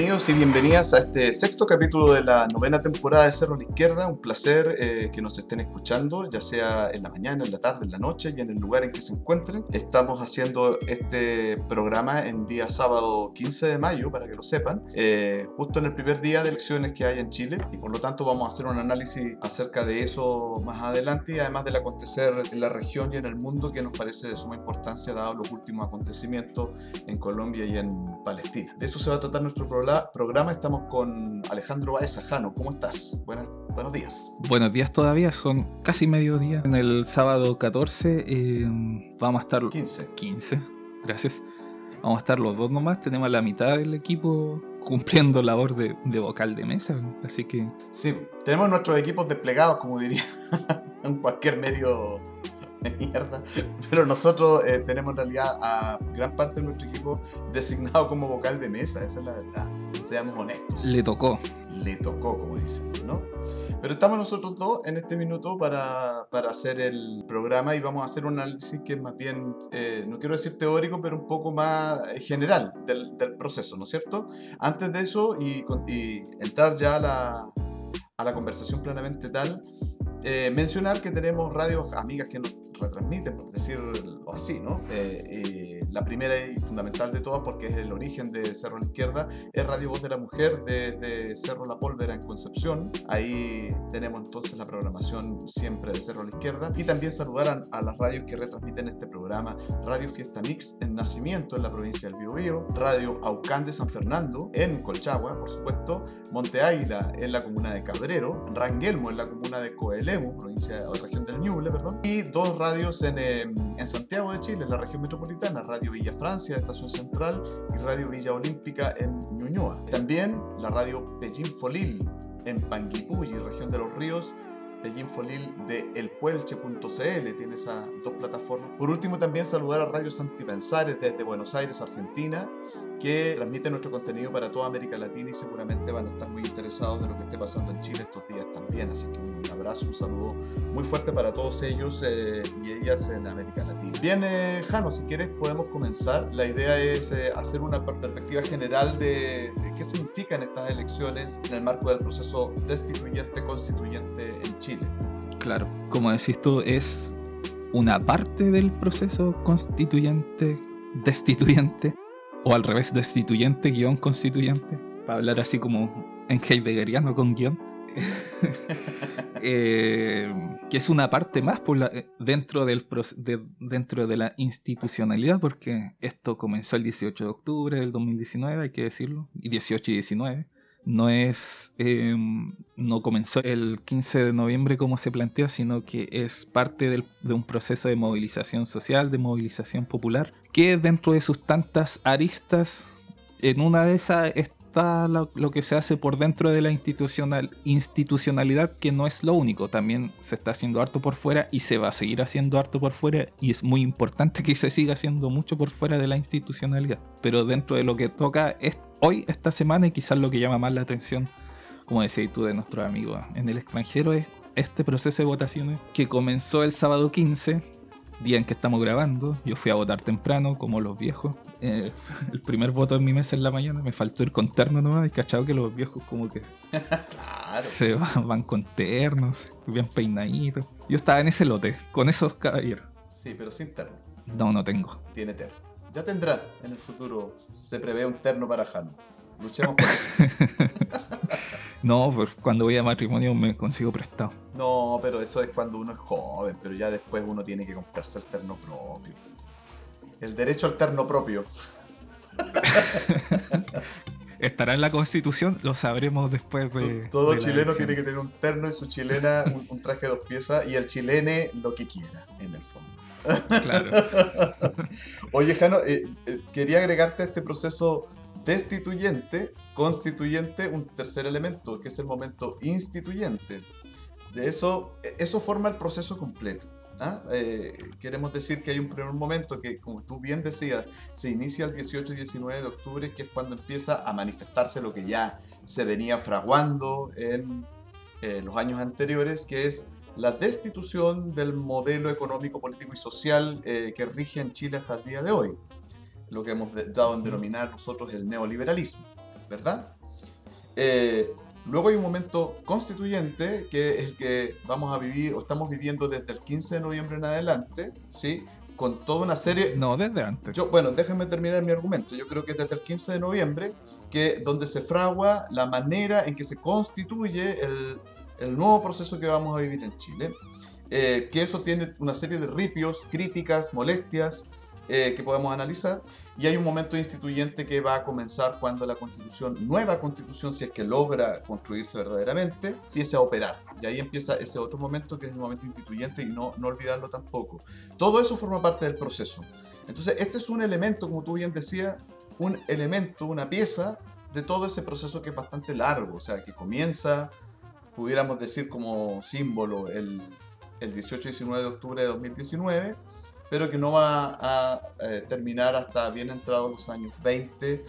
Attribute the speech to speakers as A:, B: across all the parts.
A: Bienvenidos y bienvenidas a este sexto capítulo de la novena temporada de Cerro a la Izquierda. Un placer que nos estén escuchando, ya sea en la mañana, en la tarde, en la noche y en el lugar en que se encuentren. Estamos haciendo este programa en día sábado 15 de mayo, para que lo sepan, justo en el primer día de elecciones que hay en Chile, y por lo tanto vamos a hacer un análisis acerca de eso más adelante, y además del acontecer en la región y en el mundo, que nos parece de suma importancia dado los últimos acontecimientos en Colombia y en Palestina. De eso se va a tratar nuestro programa. Estamos con Alejandro Baeza. Jano, ¿cómo estás? Buenos días.
B: Buenos días todavía, son casi mediodía. En el sábado 14 vamos a estar... 15, gracias. Vamos a estar los dos nomás, tenemos la mitad del equipo cumpliendo labor de vocal de mesa, así que...
A: Sí, tenemos nuestros equipos desplegados, como diría en cualquier medio de mierda, pero nosotros tenemos en realidad a gran parte de nuestro equipo designado como vocal de mesa, esa es la verdad, seamos honestos.
B: Le tocó,
A: como dicen, ¿no? Pero estamos nosotros dos en este minuto para hacer el programa, y vamos a hacer un análisis que es más bien, no quiero decir teórico, pero un poco más general del proceso, ¿no es cierto? Antes de eso, y entrar ya a la conversación plenamente tal, mencionar que tenemos radios amigas que nos retransmiten, por decirlo así, ¿no? La primera y fundamental de todas, porque es el origen de Cerro a la Izquierda, es Radio Voz de la Mujer de Cerro La Pólvora en Concepción. Ahí tenemos entonces la programación siempre de Cerro a la Izquierda. Y también saludar a las radios que retransmiten este programa: Radio Fiesta Mix en Nacimiento, en la provincia del Biobío; Radio Aucán de San Fernando, en Colchagua, por supuesto; Monte Águila, en la comuna de Cabrero; Ranguelmo, en la comuna de Coelemu, provincia o región del Ñuble, perdón; y dos radios en Santiago de Chile, en la región metropolitana: Radio Villa Francia, de Estación Central, y Radio Villa Olímpica en Ñuñoa. También la radio Pellín Folil en Panguipulli, región de los Ríos; Pellín Folil de elpuelche.cl, tiene esas dos plataformas. Por último, también saludar a Radio Santipensares desde Buenos Aires, Argentina, que transmite nuestro contenido para toda América Latina, y seguramente van a estar muy interesados de lo que esté pasando en Chile estos días también. Así que un abrazo, un saludo muy fuerte para todos ellos y ellas en América Latina. Bien, Jano, si quieres podemos comenzar. La idea es hacer una perspectiva general de qué significan estas elecciones en el marco del proceso destituyente-constituyente en Chile.
B: Claro, como decís tú, es una parte del proceso constituyente-destituyente, o al revés, destituyente-constituyente, para hablar así como en heideggeriano con guión. Que es una parte más dentro de la institucionalidad, porque esto comenzó el 18 de octubre del 2019, hay que decirlo, y 18 y 19. No comenzó el 15 de noviembre como se plantea, sino que es parte de un proceso de movilización social, de movilización popular, que dentro de sus tantas aristas, en una de esas está lo que se hace por dentro de la institucionalidad, que no es lo único. También se está haciendo harto por fuera y se va a seguir haciendo harto por fuera, y es muy importante que se siga haciendo mucho por fuera de la institucionalidad. Pero dentro de lo que toca hoy, esta semana, y quizás lo que llama más la atención, como decías tú, de nuestros amigos en el extranjero, es este proceso de votaciones que comenzó el sábado 15, día en que estamos grabando. Yo fui a votar temprano, como los viejos. El primer voto en mi mesa en la mañana, me faltó ir con terno nomás, y cachado que los viejos como que
A: claro,
B: se van con ternos, bien peinaditos. Yo estaba en ese lote, con esos caballeros.
A: Sí, pero sin terno.
B: No tengo.
A: Tiene terno. Ya tendrá en el futuro, se prevé un terno para Jano. Luchemos por eso.
B: No, pues cuando voy a matrimonio me consigo prestado.
A: No, pero eso es cuando uno es joven, pero ya después uno tiene que comprarse el terno propio. El derecho al terno propio.
B: Estará en la Constitución, lo sabremos después de...
A: Todo chileno tiene que tener un terno y su chilena un traje de 2 piezas, y el chilene lo que quiera, en el fondo.
B: Claro.
A: Oye, Jano, quería agregarte a este proceso destituyente-constituyente un tercer elemento, que es el momento instituyente. De eso forma el proceso completo. Queremos decir que hay un primer momento que, como tú bien decías, se inicia el 18 y 19 de octubre, que es cuando empieza a manifestarse lo que ya se venía fraguando en los años anteriores, que es la destitución del modelo económico, político y social que rige en Chile hasta el día de hoy, lo que hemos dado en denominar nosotros el neoliberalismo, ¿verdad? Luego hay un momento constituyente, que es el que vamos a vivir, o estamos viviendo desde el 15 de noviembre en adelante, ¿sí? Con toda una serie...
B: No, desde antes.
A: Bueno, déjame terminar mi argumento. Yo creo que es desde el 15 de noviembre donde se fragua la manera en que se constituye el nuevo proceso que vamos a vivir en Chile. Que eso tiene una serie de ripios, críticas, molestias que podemos analizar. Y hay un momento instituyente que va a comenzar cuando la nueva constitución, si es que logra construirse verdaderamente, empiece a operar. Y ahí empieza ese otro momento que es el momento instituyente, y no olvidarlo tampoco. Todo eso forma parte del proceso. Entonces, este es un elemento, como tú bien decías, un elemento, una pieza de todo ese proceso que es bastante largo. O sea, que comienza, pudiéramos decir como símbolo, el 18-19 de octubre de 2019, pero que no va a terminar hasta bien entrados los años 20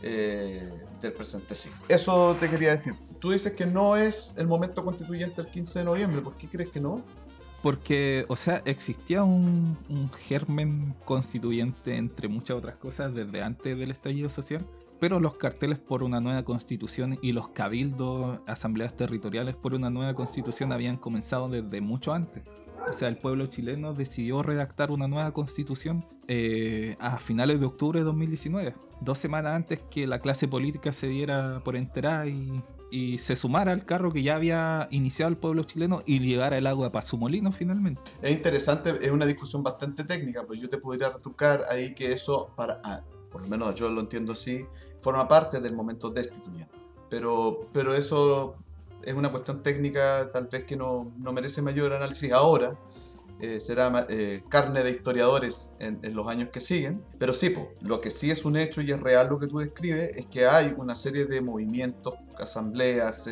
A: del presente siglo. Eso te quería decir. Tú dices que no es el momento constituyente el 15 de noviembre. ¿Por qué crees que no?
B: Porque, o sea, existía un germen constituyente, entre muchas otras cosas, desde antes del estallido social, pero los carteles por una nueva constitución y los cabildos, asambleas territoriales por una nueva constitución habían comenzado desde mucho antes. O sea, el pueblo chileno decidió redactar una nueva constitución a finales de octubre de 2019, 2 semanas antes que la clase política se diera por enterada y se sumara al carro que ya había iniciado el pueblo chileno y llegara el agua para su molino finalmente.
A: Es interesante, es una discusión bastante técnica, pues yo te podría retrucar ahí que eso, por lo menos yo lo entiendo así, forma parte del momento destituyente. Pero eso es una cuestión técnica tal vez que no merece mayor análisis ahora. Será carne de historiadores en los años que siguen. Pero sí, lo que sí es un hecho y es real lo que tú describes es que hay una serie de movimientos, asambleas,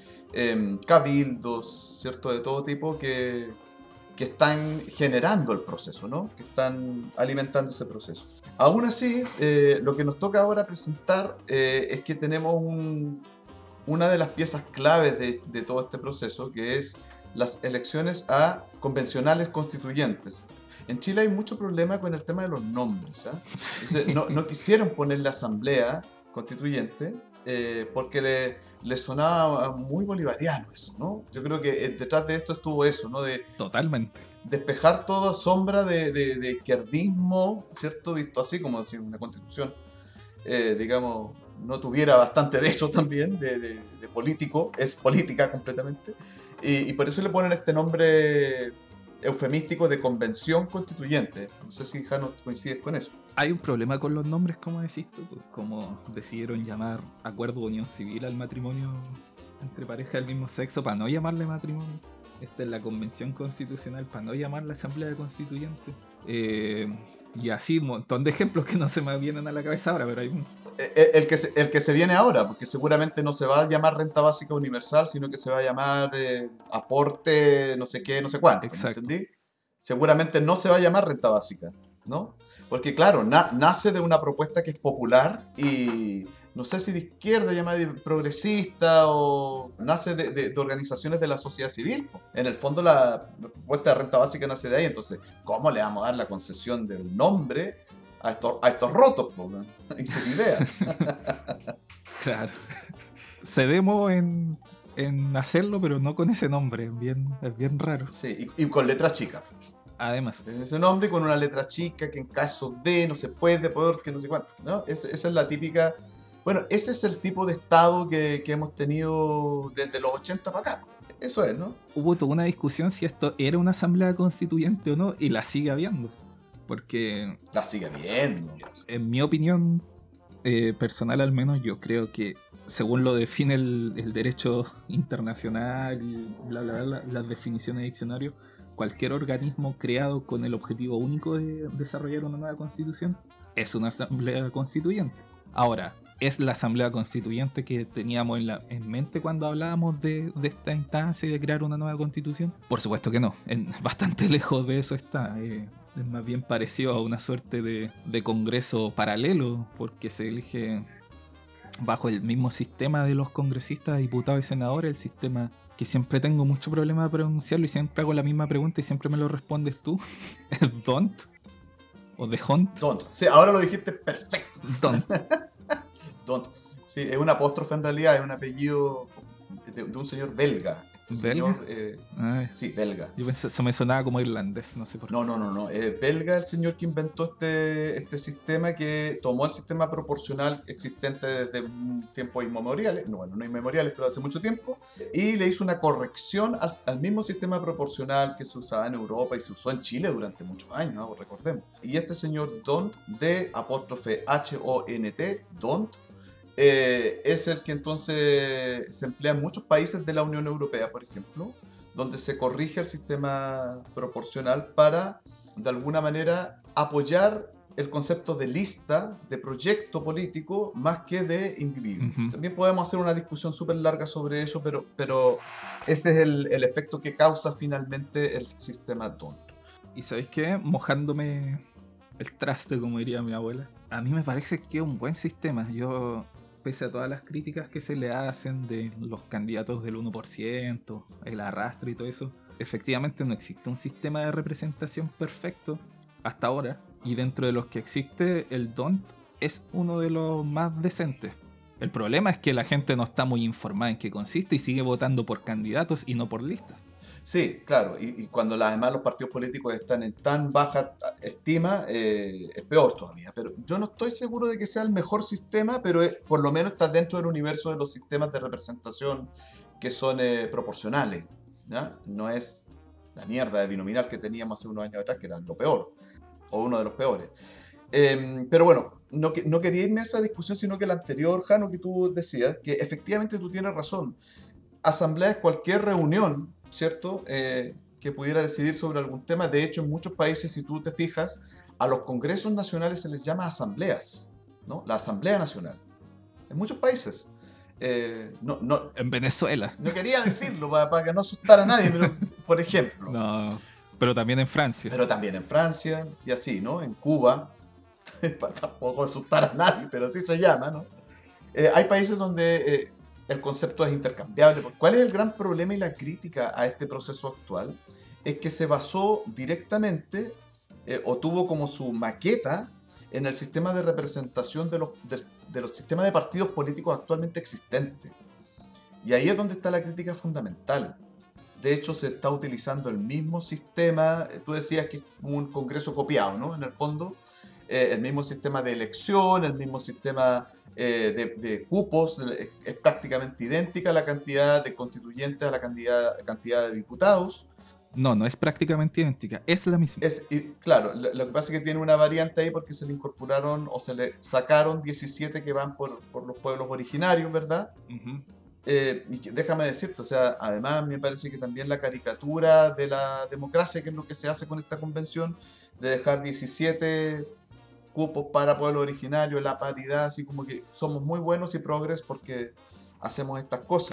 A: cabildos, ¿cierto? De todo tipo que están generando el proceso, ¿no? Que están alimentando ese proceso. Aún así, lo que nos toca ahora presentar es que tenemos una de las piezas claves de todo este proceso, que es las elecciones a convencionales constituyentes. En Chile hay mucho problema con el tema de los nombres, ¿eh? Entonces, no quisieron poner la asamblea constituyente porque le sonaba muy bolivariano eso, ¿no? Yo creo que detrás de esto estuvo eso, ¿no?
B: Totalmente.
A: Despejar toda sombra de izquierdismo, ¿cierto? Visto así, como si una constitución, digamos, no tuviera bastante de eso también, de político, es política completamente. Y por eso le ponen este nombre eufemístico de convención constituyente. No sé si, Jano, coincides con eso.
B: Hay un problema con los nombres, como decís tú, pues, como decidieron llamar acuerdo de unión civil al matrimonio entre parejas del mismo sexo para no llamarle matrimonio. Esta es la convención constitucional para no llamarla asamblea constituyente. Y así un montón de ejemplos que no se me vienen a la cabeza ahora, pero hay un...
A: El que se viene ahora, porque seguramente no se va a llamar renta básica universal, sino que se va a llamar aporte no sé qué, no sé cuánto.
B: Exacto.
A: ¿Entendí? Seguramente no se va a llamar renta básica, ¿no? Porque claro, nace de una propuesta que es popular y no sé si de izquierda, llamada progresista, o nace de organizaciones de la sociedad civil. En el fondo la propuesta de renta básica nace de ahí. Entonces, ¿cómo le vamos a dar la concesión del nombre a estos rotos? Esa es la idea.
B: Claro. Cedemos en hacerlo, pero no con ese nombre. Es bien raro.
A: Sí, y con letras chicas.
B: Además.
A: Ese nombre con una letra chica que en caso de no se puede, porque no sé cuánto, ¿no? Esa es la típica... Bueno, ese es el tipo de estado que hemos tenido desde los 80 para acá. Eso es, ¿no?
B: Hubo toda una discusión si esto era una asamblea constituyente o no, y la sigue habiendo. Porque...
A: La sigue habiendo.
B: En mi opinión personal al menos, yo creo que según lo define el derecho internacional y bla, bla, bla, las definiciones de diccionario, cualquier organismo creado con el objetivo único de desarrollar una nueva constitución es una asamblea constituyente. Ahora, ¿es la asamblea constituyente que teníamos en mente cuando hablábamos de esta instancia y de crear una nueva constitución? Por supuesto que no, bastante lejos de eso está. Es más bien parecido a una suerte de congreso paralelo, porque se elige bajo el mismo sistema de los congresistas, diputados y senadores, el sistema que siempre tengo mucho problema de pronunciarlo y siempre hago la misma pregunta y siempre me lo respondes tú. ¿Es DONT? ¿O de Hunt?
A: DONT. Sí, ahora lo dijiste perfecto.
B: DONT.
A: DONT. Sí, es un apóstrofe en realidad, es un apellido de un señor belga. Este
B: ¿Belga?
A: señor,
B: Ay,
A: sí, belga.
B: yo pensé, eso me sonaba como irlandés, no sé por
A: No,
B: qué.
A: no, no, no. Es belga el señor que inventó este sistema que tomó el sistema proporcional existente desde tiempos inmemoriales, no, bueno, no inmemoriales, pero hace mucho tiempo, y le hizo una corrección al mismo sistema proporcional que se usaba en Europa y se usó en Chile durante muchos años, ¿no? Recordemos. Y este señor D'Hondt, D apóstrofe H-O-N-T, D'Hondt, es el que entonces se emplea en muchos países de la Unión Europea, por ejemplo, donde se corrige el sistema proporcional para, de alguna manera, apoyar el concepto de lista, de proyecto político, más que de individuo.
B: Ujú.
A: También podemos hacer una discusión súper larga sobre eso, pero ese es el efecto que causa finalmente el sistema tonto.
B: ¿Y sabéis qué? Mojándome el traste, como diría mi abuela. A mí me parece que es un buen sistema. Yo, pese a todas las críticas que se le hacen de los candidatos del 1%, el arrastre y todo eso, efectivamente no existe un sistema de representación perfecto hasta ahora. Y dentro de los que existe, el DONT es uno de los más decentes. El problema es que la gente no está muy informada en qué consiste y sigue votando por candidatos y no por listas.
A: Sí, claro, y cuando además los partidos políticos están en tan baja estima, es peor todavía. Pero yo no estoy seguro de que sea el mejor sistema, pero por lo menos está dentro del universo de los sistemas de representación que son proporcionales, ¿ya? No es la mierda de binominal que teníamos hace unos años atrás, que era lo peor, o uno de los peores. Pero bueno, no quería irme a esa discusión, sino que la anterior, Jano, que tú decías, que efectivamente tú tienes razón. Asamblea es cualquier reunión, ¿cierto? Que pudiera decidir sobre algún tema. De hecho, en muchos países, si tú te fijas, a los congresos nacionales se les llama asambleas, ¿no? La Asamblea Nacional. En muchos países. No
B: En Venezuela.
A: quería decirlo para que no asustara a nadie, pero, por ejemplo.
B: No, pero también en Francia.
A: Pero también en Francia, y así, ¿no? En Cuba, para tampoco asustar a nadie, pero así se llama, ¿no? Hay países donde el concepto es intercambiable. ¿Cuál es el gran problema y la crítica a este proceso actual? Es que se basó directamente o tuvo como su maqueta en el sistema de representación de los sistemas de partidos políticos actualmente existentes. Y ahí es donde está la crítica fundamental. De hecho, se está utilizando el mismo sistema. Tú decías que es un congreso copiado, ¿no? En el fondo, el mismo sistema de elección, el mismo sistema de cupos, es prácticamente idéntica la cantidad de constituyentes a la cantidad de diputados.
B: No, no es prácticamente idéntica, es la misma.
A: Claro, lo que pasa es que tiene una variante ahí porque se le incorporaron o se le sacaron 17 que van por los pueblos originarios, ¿verdad?
B: Uh-huh.
A: Déjame decirte, o sea, además me parece que también la caricatura de la democracia, que es lo que se hace con esta convención, de dejar 17 cupos para pueblos originarios, la paridad, así como que somos muy buenos y progres porque hacemos estas cosas.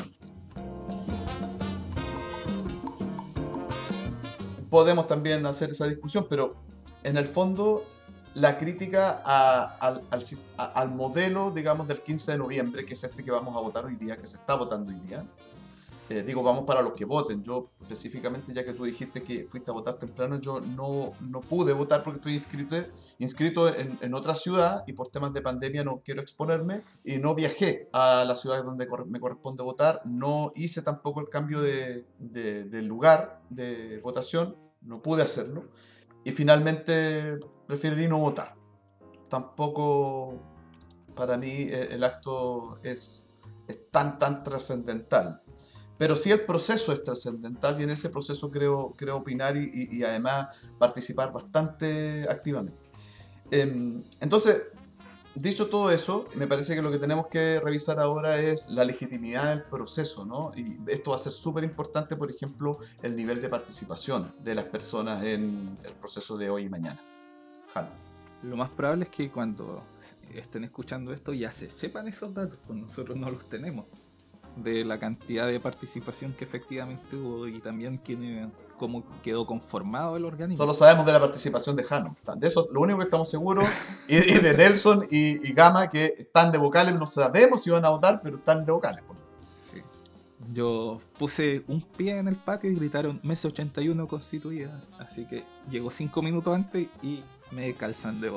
A: Podemos también hacer esa discusión, pero en el fondo la crítica al modelo, digamos, del 15 de noviembre, que es este que vamos a votar hoy día, que se está votando hoy día. Digo, vamos para los que voten. Yo específicamente, ya que tú dijiste que fuiste a votar temprano, yo no pude votar porque estoy inscrito en otra ciudad y por temas de pandemia no quiero exponerme y no viajé a la ciudad donde me corresponde votar. No hice tampoco el cambio de lugar de votación, no pude hacerlo y finalmente preferí no votar. Tampoco para mí el acto es tan trascendental. Pero sí el proceso es trascendental y en ese proceso creo opinar y además participar bastante activamente. Entonces, dicho todo eso, me parece que lo que tenemos que revisar ahora es la legitimidad del proceso, ¿no? Y esto va a ser súper importante, por ejemplo, el nivel de participación de las personas en el proceso de hoy y mañana. Jano.
B: Lo más probable es que cuando estén escuchando esto ya se sepan esos datos, pues nosotros no los tenemos. De la cantidad de participación que efectivamente hubo y también cómo quedó conformado el organismo.
A: Solo sabemos de la participación de Jano. De eso lo único que estamos seguros. Y de Nelson y Gama, que están de vocales. No sabemos si van a votar, pero están de vocales. Pues.
B: Sí. Yo puse un pie en el patio y gritaron Mesa 81 constituida. Así que llegó 5 minutos antes y me calzan de vocal.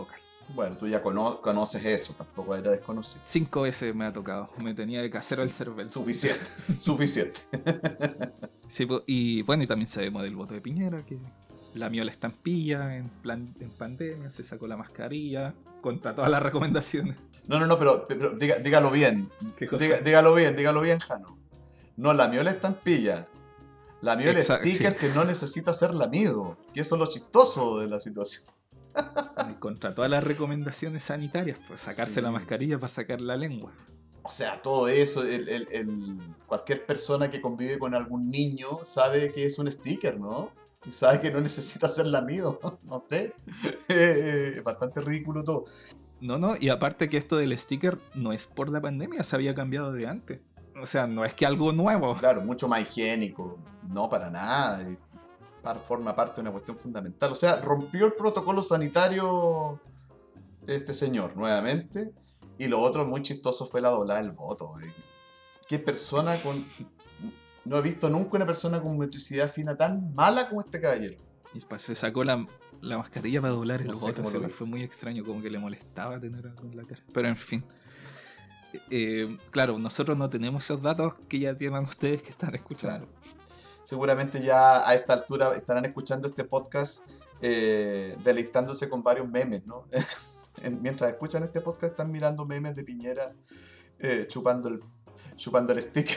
A: Bueno, tú ya conoces eso, tampoco era desconocido.
B: 5 veces me ha tocado. Me tenía de casero el
A: Sí,
B: cervel.
A: suficiente, suficiente.
B: Sí, y bueno, y también sabemos del voto de Piñera, que lamió la estampilla en pandemia, se sacó la mascarilla, contra todas las recomendaciones.
A: No, pero dígalo bien.
B: ¿Qué cosa?
A: Dígalo bien, Jano. No lamió la estampilla. Lamió el
B: Exacto, sí.
A: sticker que no necesita ser lamido. Que eso es lo chistoso de la situación.
B: Contra todas las recomendaciones sanitarias, pues sacarse la
A: Sí.
B: mascarilla para sacar la lengua.
A: O sea, todo eso, cualquier persona que convive con algún niño sabe que es un sticker, ¿no? Y sabe que no necesita ser lamido. No sé. Es bastante ridículo todo.
B: No, y aparte que esto del sticker no es por la pandemia, se había cambiado de antes. O sea, no es que algo nuevo.
A: Claro, mucho más higiénico. No, para nada. Forma parte de una cuestión fundamental. O sea, rompió el protocolo sanitario este señor nuevamente. Y lo otro muy chistoso fue la doblada del voto. ¿Qué persona con... No he visto nunca una persona con motricidad fina tan mala como este caballero.
B: Y pues se sacó la mascarilla para doblar el
A: No sé
B: voto.
A: cómo lo
B: Fue
A: viste.
B: muy extraño, como que le molestaba tener algo en la cara. Pero en fin. Claro, nosotros no tenemos esos datos que ya tienen ustedes que están escuchando.
A: Claro. Seguramente ya a esta altura estarán escuchando este podcast deleitándose con varios memes, ¿no? Mientras escuchan este podcast están mirando memes de Piñera chupando el sticker.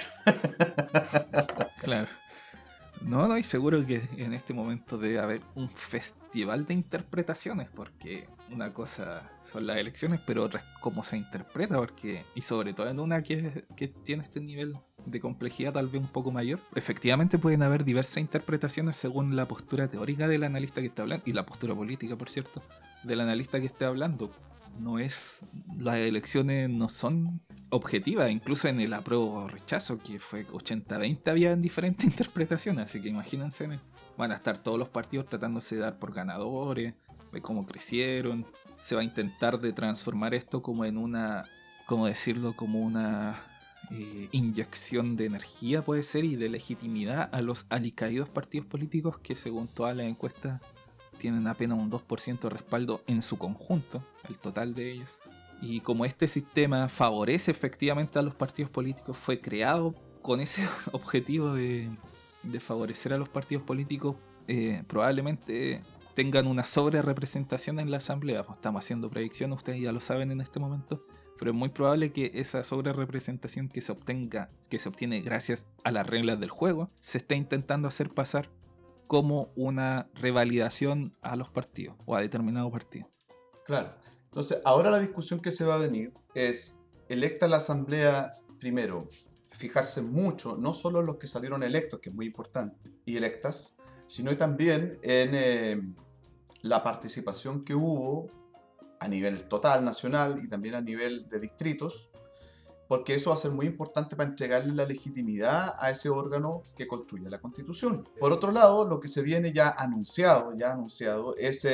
B: Claro. No, y seguro que en este momento debe haber un festival de interpretaciones, porque una cosa son las elecciones, pero otra es cómo se interpreta, porque, y sobre todo en una que tiene este nivel de complejidad tal vez un poco mayor, efectivamente pueden haber diversas interpretaciones según la postura teórica del analista que está hablando, y la postura política, por cierto, del analista que esté hablando. No es, las elecciones no son objetivas, incluso en el apruebo o rechazo, que fue 80-20, había diferentes interpretaciones, así que imagínense, van a estar todos los partidos tratándose de dar por ganadores, de cómo crecieron, se va a intentar de transformar esto como en una, ¿cómo decirlo? Como una inyección de energía, puede ser, y de legitimidad a los alicaídos partidos políticos que según todas las encuestas tienen apenas un 2% de respaldo en su conjunto, el total de ellos. Y como este sistema favorece efectivamente a los partidos políticos, fue creado con ese objetivo de favorecer a los partidos políticos, probablemente tengan una sobre representación en la asamblea. Pues estamos haciendo predicciones, ustedes ya lo saben en este momento, pero es muy probable que esa sobre representación que se obtiene gracias a las reglas del juego, se esté intentando hacer pasar como una revalidación a los partidos o a determinados partidos.
A: Claro. Entonces, ahora la discusión que se va a venir es, electa la asamblea, primero, fijarse mucho, no solo en los que salieron electos, que es muy importante, y electas, sino también en la participación que hubo a nivel total, nacional, y también a nivel de distritos, porque eso va a ser muy importante para entregarle la legitimidad a ese órgano que construye la Constitución. Por otro lado, lo que se viene ya anunciado es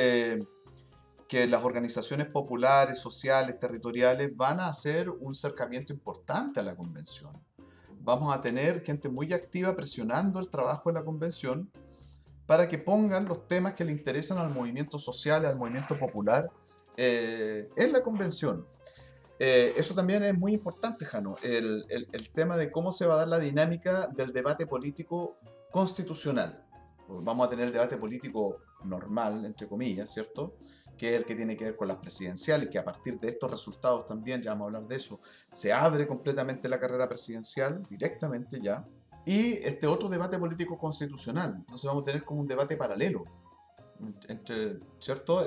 A: que las organizaciones populares, sociales, territoriales van a hacer un cercamiento importante a la convención. Vamos a tener gente muy activa presionando el trabajo de la convención para que pongan los temas que le interesan al movimiento social, al movimiento popular en la convención. Eso también es muy importante, Jano, el tema de cómo se va a dar la dinámica del debate político constitucional. Vamos a tener el debate político normal, entre comillas, ¿cierto? Que es el que tiene que ver con las presidenciales, que a partir de estos resultados también, ya vamos a hablar de eso, se abre completamente la carrera presidencial, directamente ya. Y este otro debate político constitucional. Entonces vamos a tener como un debate paralelo entre, ¿cierto?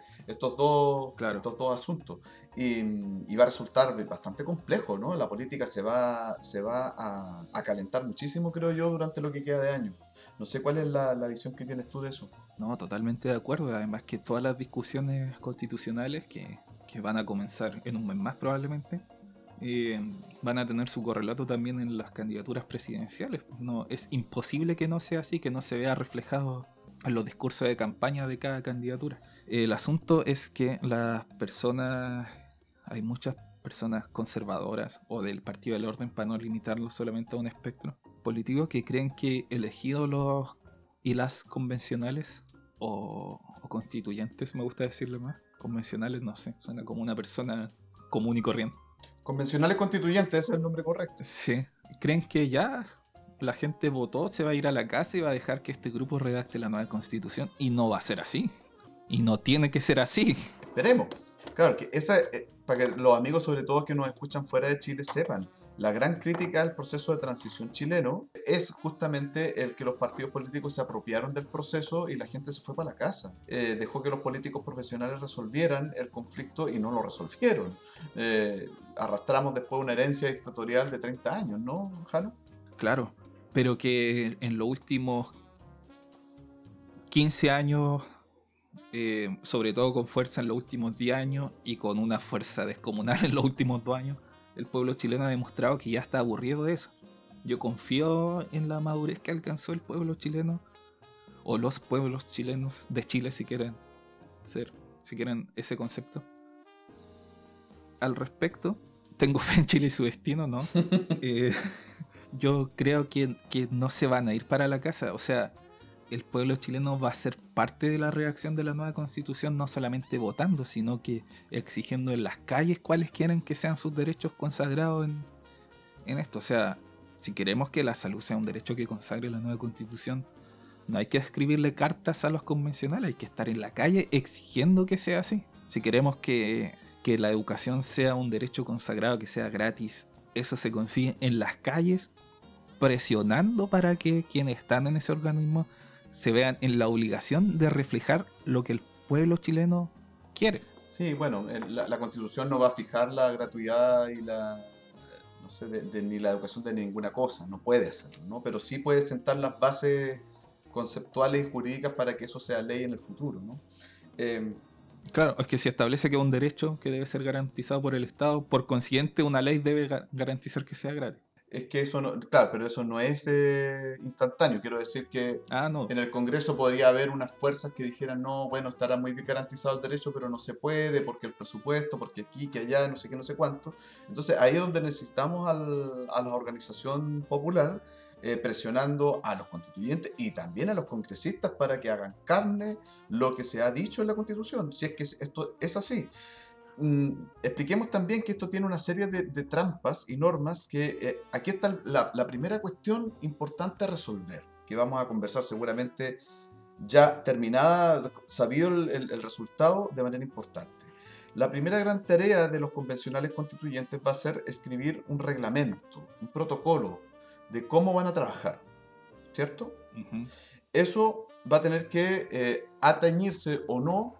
B: Claro.
A: Estos dos asuntos. Y va a resultar bastante complejo, ¿no? La política se va a calentar muchísimo, creo yo, durante lo que queda de año. No sé cuál es la visión que tienes tú de eso.
B: No, totalmente de acuerdo. Además que todas las discusiones constitucionales que van a comenzar en un mes más probablemente, van a tener su correlato también en las candidaturas presidenciales. No, es imposible que no sea así, que no se vea reflejado en los discursos de campaña de cada candidatura. El asunto es que las personas, hay muchas personas conservadoras o del Partido del Orden, para no limitarlo solamente a un espectro político, que creen que elegidos los y las convencionales o constituyentes, me gusta decirle más, Convencionales, no sé, suena como una persona común y corriente.
A: Convencionales constituyentes, ese es el nombre correcto.
B: Sí. ¿Creen que ya la gente votó, se va a ir a la casa y va a dejar que este grupo redacte la nueva constitución? Y no va a ser así. Y no tiene que ser así.
A: Esperemos. Claro, que esa, para que los amigos, sobre todo que nos escuchan fuera de Chile, sepan, la gran crítica al proceso de transición chileno es justamente el que los partidos políticos se apropiaron del proceso y la gente se fue para la casa. Dejó que los políticos profesionales resolvieran el conflicto y no lo resolvieron. Arrastramos después una herencia dictatorial de 30 años, ¿no, Jano?
B: Claro, pero que en los últimos 15 años, sobre todo con fuerza en los últimos 10 años y con una fuerza descomunal en los últimos 2 años, el pueblo chileno ha demostrado que ya está aburrido de eso. Yo confío en la madurez que alcanzó el pueblo chileno, o los pueblos chilenos de Chile, si quieren ese concepto. Al respecto, tengo fe en Chile y su destino, ¿no? Yo creo que no se van a ir para la casa. O sea, el pueblo chileno va a ser parte de la redacción de la nueva constitución, no solamente votando, sino que exigiendo en las calles cuáles quieren que sean sus derechos consagrados en esto. O sea, si queremos que la salud sea un derecho que consagre la nueva constitución, no hay que escribirle cartas a los convencionales, hay que estar en la calle exigiendo que sea así. Si queremos que la educación sea un derecho consagrado, que sea gratis, eso se consigue en las calles, presionando para que quienes están en ese organismo se vean en la obligación de reflejar lo que el pueblo chileno quiere.
A: Sí, bueno, la Constitución no va a fijar la gratuidad y no sé, ni la educación de ninguna cosa, no puede hacerlo, ¿no? Pero sí puede sentar las bases conceptuales y jurídicas para que eso sea ley en el futuro, ¿no?
B: Claro, es que si establece que es un derecho que debe ser garantizado por el Estado, por consiguiente una ley debe garantizar que sea gratis.
A: Es que eso no, claro, pero eso no es instantáneo. Quiero decir que
B: No.
A: en el Congreso podría haber unas fuerzas que dijeran, no, bueno, estará muy bien garantizado el derecho, pero no se puede porque el presupuesto, porque aquí, que allá, no sé qué, no sé cuánto. Entonces ahí es donde necesitamos a la organización popular presionando a los constituyentes y también a los congresistas para que hagan carne lo que se ha dicho en la Constitución, si es que esto es así. Expliquemos también que esto tiene una serie de trampas y normas que aquí está la primera cuestión importante a resolver, que vamos a conversar seguramente ya terminada, sabido el resultado de manera importante. La primera gran tarea de los convencionales constituyentes va a ser escribir un reglamento, un protocolo de cómo van a trabajar, ¿cierto?
B: Uh-huh.
A: Eso va a tener que atañirse o no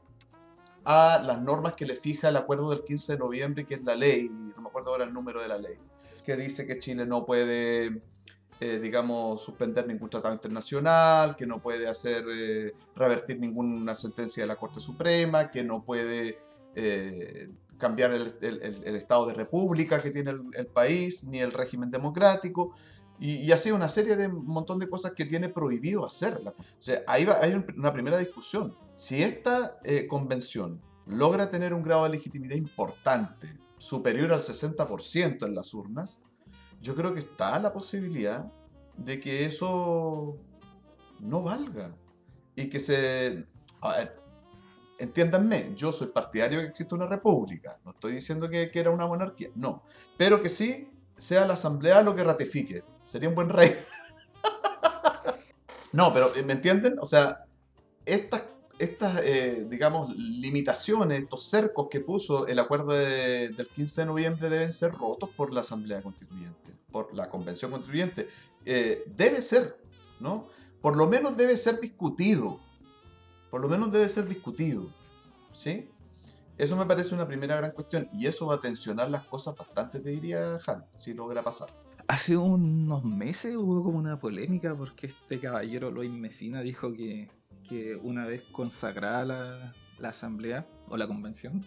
A: a las normas que le fija el acuerdo del 15 de noviembre, que es la ley, no me acuerdo ahora el número de la ley, que dice que Chile no puede, digamos, suspender ningún tratado internacional, que no puede hacer, revertir ninguna sentencia de la Corte Suprema, que no puede cambiar el estado de república que tiene el país, ni el régimen democrático, y así una serie de un montón de cosas que tiene prohibido hacer. O sea, ahí hay una primera discusión. Si esta convención logra tener un grado de legitimidad importante, superior al 60% en las urnas, yo creo que está la posibilidad de que eso no valga. Y que se... A ver, entiéndanme, yo soy partidario de que existe una república. No estoy diciendo que era una monarquía, no. Pero que sí sea la asamblea lo que ratifique. Sería un buen rey. No, pero ¿me entienden? O sea, estas digamos, limitaciones, estos cercos que puso el acuerdo del 15 de noviembre deben ser rotos por la Asamblea Constituyente, por la Convención Constituyente. Debe ser, ¿no? Por lo menos debe ser discutido. Por lo menos debe ser discutido, ¿sí? Eso me parece una primera gran cuestión y eso va a tensionar las cosas bastante, te diría, Han, si logra pasar.
B: Hace unos meses hubo como una polémica porque este caballero Luis Mesina dijo que una vez consagrada la asamblea o la convención,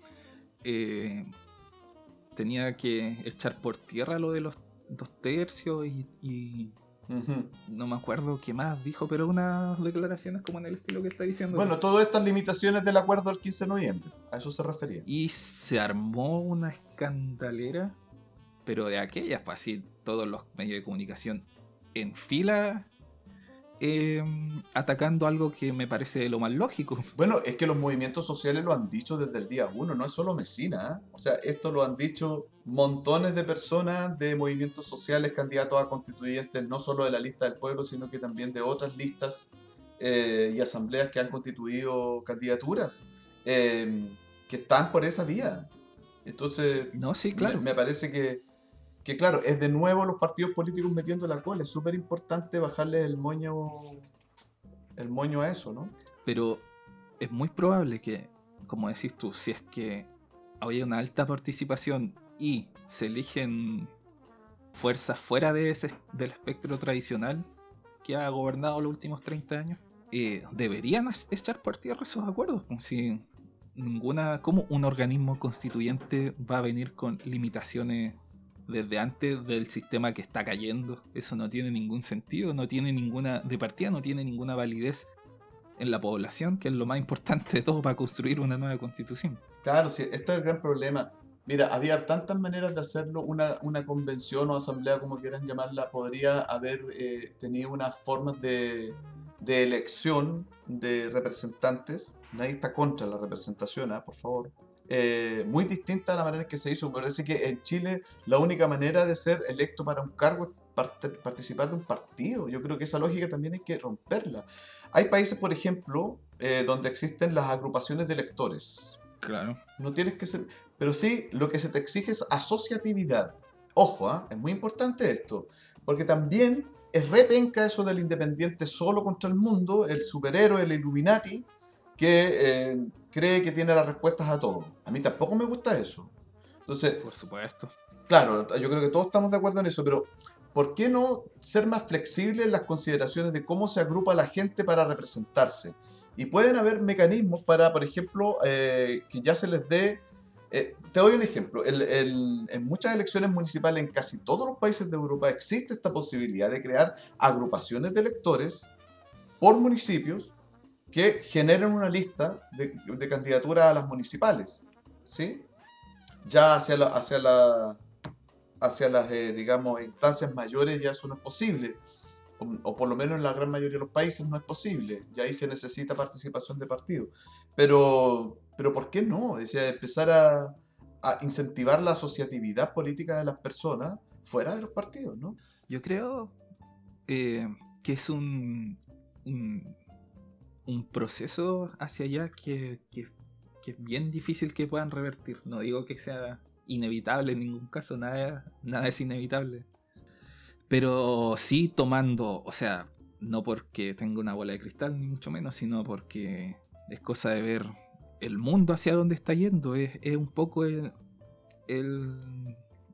B: tenía que echar por tierra lo de los 2/3 y uh-huh. No me acuerdo qué más dijo, pero unas declaraciones como en el estilo que está diciendo.
A: Bueno, todas estas limitaciones del acuerdo del 15 de noviembre, a eso se refería.
B: Y se armó una escandalera, pero de aquellas, pues así todos los medios de comunicación en fila atacando algo que me parece lo más lógico.
A: Bueno, es que los movimientos sociales lo han dicho desde el día uno, no es solo Mesina, ¿eh? O sea, esto lo han dicho montones de personas de movimientos sociales, candidatos a constituyentes, no solo de la lista del pueblo, sino que también de otras listas y asambleas que han constituido candidaturas que están por esa vía. Entonces,
B: No, sí,
A: me,
B: claro.
A: me parece que, claro, es de nuevo los partidos políticos metiendo la cola. Es súper importante bajarle el moño a eso, ¿no?
B: Pero es muy probable que, como decís tú, si es que hay una alta participación y se eligen fuerzas fuera del espectro tradicional que ha gobernado los últimos 30 años, deberían echar por tierra esos acuerdos. Como si ¿cómo un organismo constituyente va a venir con limitaciones desde antes del sistema que está cayendo? Eso no tiene ningún sentido, de partida no tiene ninguna validez en la población, que es lo más importante de todo para construir una nueva constitución.
A: Claro, sí, esto es el gran problema. Mira, había tantas maneras de hacerlo. Una convención o asamblea, como quieran llamarla, podría haber tenido unas formas de elección de representantes. Nadie está contra la representación, por favor. Muy distinta a la manera en que se hizo. Parece que en Chile la única manera de ser electo para un cargo es participar de un partido. Yo creo que esa lógica también hay que romperla. Hay países, por ejemplo, donde existen las agrupaciones de electores.
B: Claro.
A: No tienes que ser. Pero sí, lo que se te exige es asociatividad. Ojo, es muy importante esto. Porque también es repenca eso del independiente solo contra el mundo, el superhéroe, el Illuminati, que cree que tiene las respuestas a todo. A mí tampoco me gusta eso. Entonces,
B: Por supuesto.
A: claro, yo creo que todos estamos de acuerdo en eso, pero ¿por qué no ser más flexibles en las consideraciones de cómo se agrupa la gente para representarse? Y pueden haber mecanismos para, por ejemplo, que ya se les dé. Te doy un ejemplo. En muchas elecciones municipales en casi todos los países de Europa existe esta posibilidad de crear agrupaciones de electores por municipios que generen una lista de candidaturas a las municipales. ¿Sí? Ya hacia las, digamos, instancias mayores ya eso no es posible. O por lo menos en la gran mayoría de los países no es posible. Ya ahí se necesita participación de partidos. Pero ¿por qué no? O sea, empezar a incentivar la asociatividad política de las personas fuera de los partidos, ¿no?
B: Yo creo que es un, un proceso hacia allá que es bien difícil que puedan revertir. No digo que sea inevitable en ningún caso, nada es inevitable. Pero sí tomando, o sea, no porque tenga una bola de cristal, ni mucho menos, sino porque es cosa de ver el mundo hacia dónde está yendo. Es un poco el,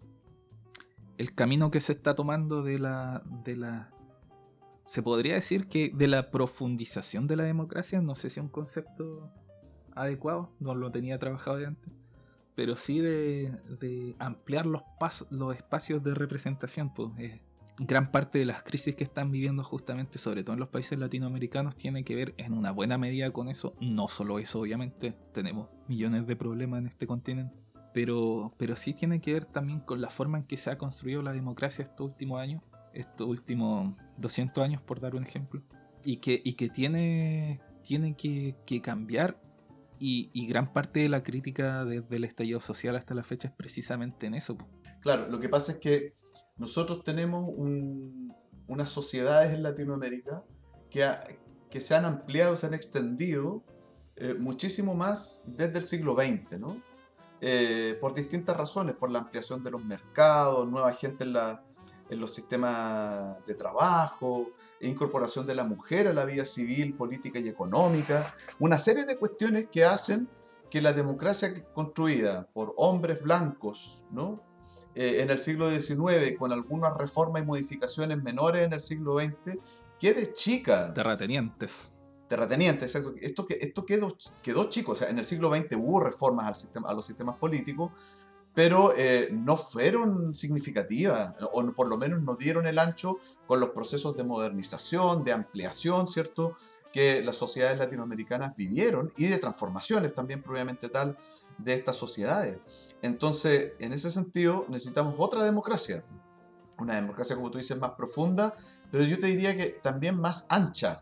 B: el camino que se está tomando de la. Se podría decir que de la profundización de la democracia. No sé si es un concepto adecuado, no lo tenía trabajado de antes, pero sí de ampliar los espacios de representación. Pues gran parte de las crisis que están viviendo justamente, sobre todo en los países latinoamericanos, tiene que ver en una buena medida con eso. No solo eso, obviamente, tenemos millones de problemas en este continente, pero sí tiene que ver también con la forma en que se ha construido la democracia estos últimos años, estos últimos 200 años, por dar un ejemplo, y que tiene que cambiar. Y gran parte de la crítica desde el estallido social hasta la fecha es precisamente en eso.
A: Claro, lo que pasa es que nosotros tenemos unas sociedades en Latinoamérica que se han ampliado, se han extendido muchísimo más desde el siglo XX, ¿no? Por distintas razones, por la ampliación de los mercados, nueva gente en los sistemas de trabajo, incorporación de la mujer a la vida civil, política y económica, una serie de cuestiones que hacen que la democracia construida por hombres blancos, ¿no? En el siglo XIX, con algunas reformas y modificaciones menores en el siglo XX, quede chica.
B: Terratenientes.
A: Terratenientes, exacto. Esto quedó chico. O sea, en el siglo XX hubo reformas a los sistemas políticos, pero no fueron significativas, o por lo menos no dieron el ancho con los procesos de modernización, de ampliación, ¿cierto?, que las sociedades latinoamericanas vivieron, y de transformaciones también propiamente tal de estas sociedades. Entonces, en ese sentido, necesitamos otra democracia, una democracia, como tú dices, más profunda, pero yo te diría que también más ancha,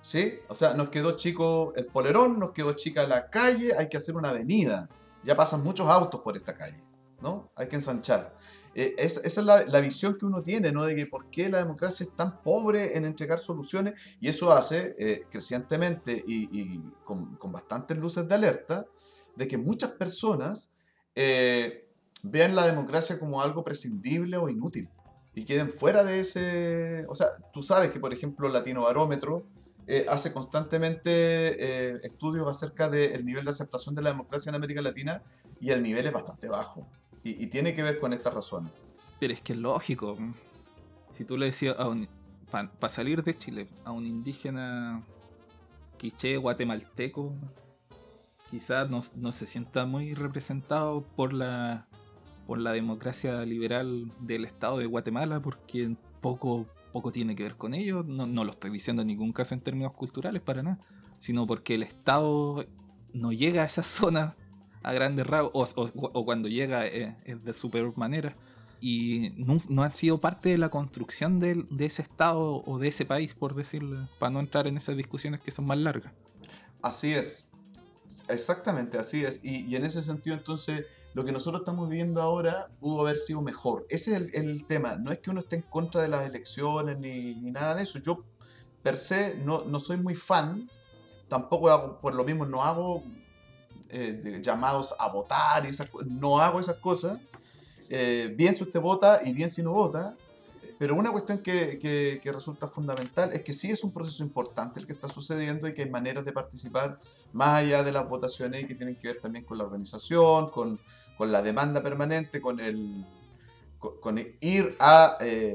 A: ¿sí? O sea, nos quedó chico el polerón, nos quedó chica la calle, hay que hacer una avenida. Ya pasan muchos autos por esta calle, ¿no? Hay que ensanchar. Esa es la visión que uno tiene, ¿no? De que por qué la democracia es tan pobre en entregar soluciones, y eso hace crecientemente y con bastantes luces de alerta de que muchas personas vean la democracia como algo prescindible o inútil y queden fuera de ese... O sea, tú sabes que, por ejemplo, Latino Barómetro hace constantemente estudios acerca del nivel de aceptación de la democracia en América Latina, y el nivel es bastante bajo. Y tiene que ver con estas razones.
B: Pero es que es lógico. Si tú le decías a un... Para salir de Chile, a un indígena quiché guatemalteco, quizás no se sienta muy representado por la democracia liberal del Estado de Guatemala, porque poco tiene que ver con ello. No lo estoy diciendo en ningún caso en términos culturales, para nada, sino porque el Estado no llega a esa zona a grandes rasgos, o cuando llega es de su peor manera, y no han sido parte de la construcción de ese Estado o de ese país, por decirlo, para no entrar en esas discusiones que son más largas.
A: Así es. Exactamente, así es. Y en ese sentido, entonces, lo que nosotros estamos viviendo ahora pudo haber sido mejor. Ese es el tema. No es que uno esté en contra de las elecciones ni nada de eso. Yo, per se, no soy muy fan. Tampoco hago, por lo mismo, no hago llamados a votar y no hago esas cosas. Bien si usted vota y bien si no vota. Pero una cuestión que resulta fundamental es que sí es un proceso importante el que está sucediendo, y que hay maneras de participar más allá de las votaciones, y que tienen que ver también con la organización, con la demanda permanente, con ir a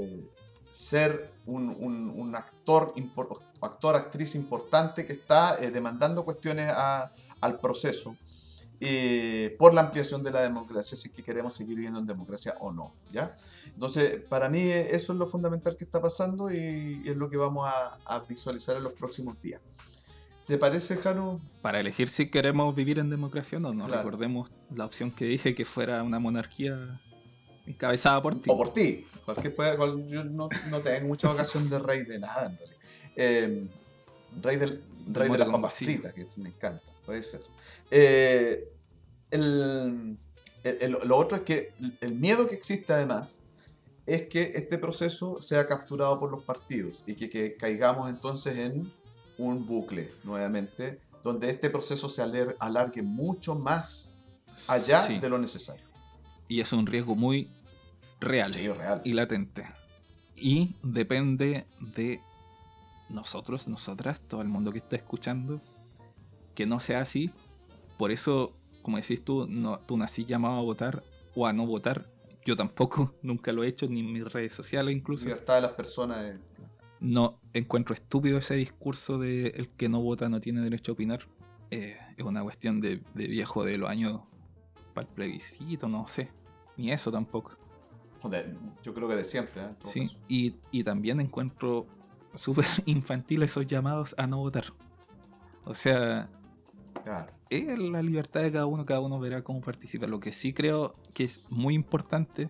A: ser un actor, actriz importante que está demandando cuestiones al proceso, por la ampliación de la democracia, si es que queremos seguir viviendo en democracia o no, ¿ya? Entonces, para mí eso es lo fundamental que está pasando, y es lo que vamos a visualizar en los próximos días. ¿Te parece, Jano?
B: Para elegir si queremos vivir en democracia o no, no
A: Claro.
B: recordemos la opción que dije, que fuera una monarquía encabezada por ti.
A: O por ti. Yo no tengo mucha vocación de rey de nada, en realidad. Eh, rey
B: Del
A: rey de
B: mote
A: las
B: con
A: papas
B: guasillo.
A: fritas, que eso me encanta, puede ser. Eh, el, lo otro es que el miedo que existe, además, es que este proceso sea capturado por los partidos, y que caigamos entonces en un bucle nuevamente, donde este proceso se alargue mucho más allá
B: Sí,
A: de lo necesario.
B: y es un riesgo muy real
A: Sí, real.
B: y latente. Y depende de nosotros, nosotras, todo el mundo que está escuchando, que no sea así. Por eso, como decís tú, tú nací llamado a votar o a no votar. Yo tampoco, nunca lo he hecho, ni en mis redes sociales incluso.
A: Libertad de las personas.
B: No encuentro estúpido ese discurso de el que no vota no tiene derecho a opinar. Es una cuestión de viejo de los años para el plebiscito, no sé. Ni eso tampoco.
A: Yo creo que de siempre, en todo
B: ¿Sí?
A: caso.
B: Y también encuentro súper infantil esos llamados a no votar. O sea,
A: Claro.
B: es la libertad de cada uno verá cómo participa. Lo que sí creo que es muy importante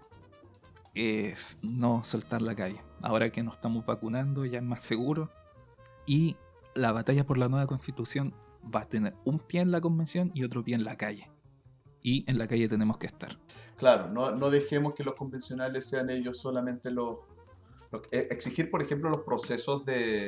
B: es no soltar la calle. Ahora que nos estamos vacunando ya es más seguro, y la batalla por la nueva constitución va a tener un pie en la convención y otro pie en la calle. Y en la calle tenemos que estar.
A: Claro, no dejemos que los convencionales sean ellos solamente exigir, por ejemplo, los procesos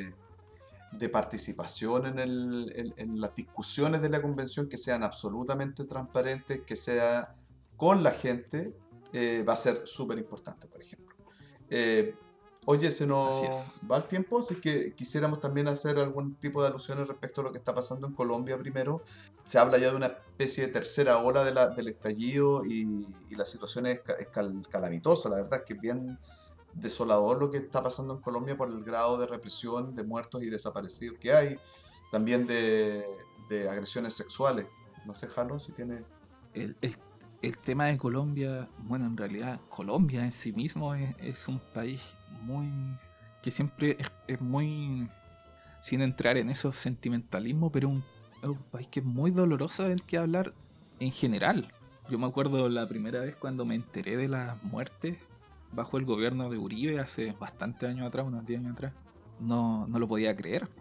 A: de participación en las discusiones de la convención, que sean absolutamente transparentes, que sea con la gente, va a ser súper importante, por ejemplo. Eh, Oye, se
B: Así
A: nos
B: es.
A: va el tiempo, así que quisiéramos también hacer algún tipo de alusiones respecto a lo que está pasando en Colombia primero. Se habla ya de una especie de tercera ola del estallido, y la situación es calamitosa. La verdad es que es bien desolador lo que está pasando en Colombia por el grado de represión, de muertos y desaparecidos que hay, también de agresiones sexuales. No sé, Jano, si tiene...
B: El, el- el tema de Colombia, bueno, en realidad Colombia en sí mismo es un país muy... que siempre es muy... sin entrar en esos sentimentalismos, pero es un país que es muy doloroso del que hablar en general. Yo me acuerdo la primera vez cuando me enteré de las muertes bajo el gobierno de Uribe hace bastantes años atrás, unos 10 años atrás. No lo podía creer.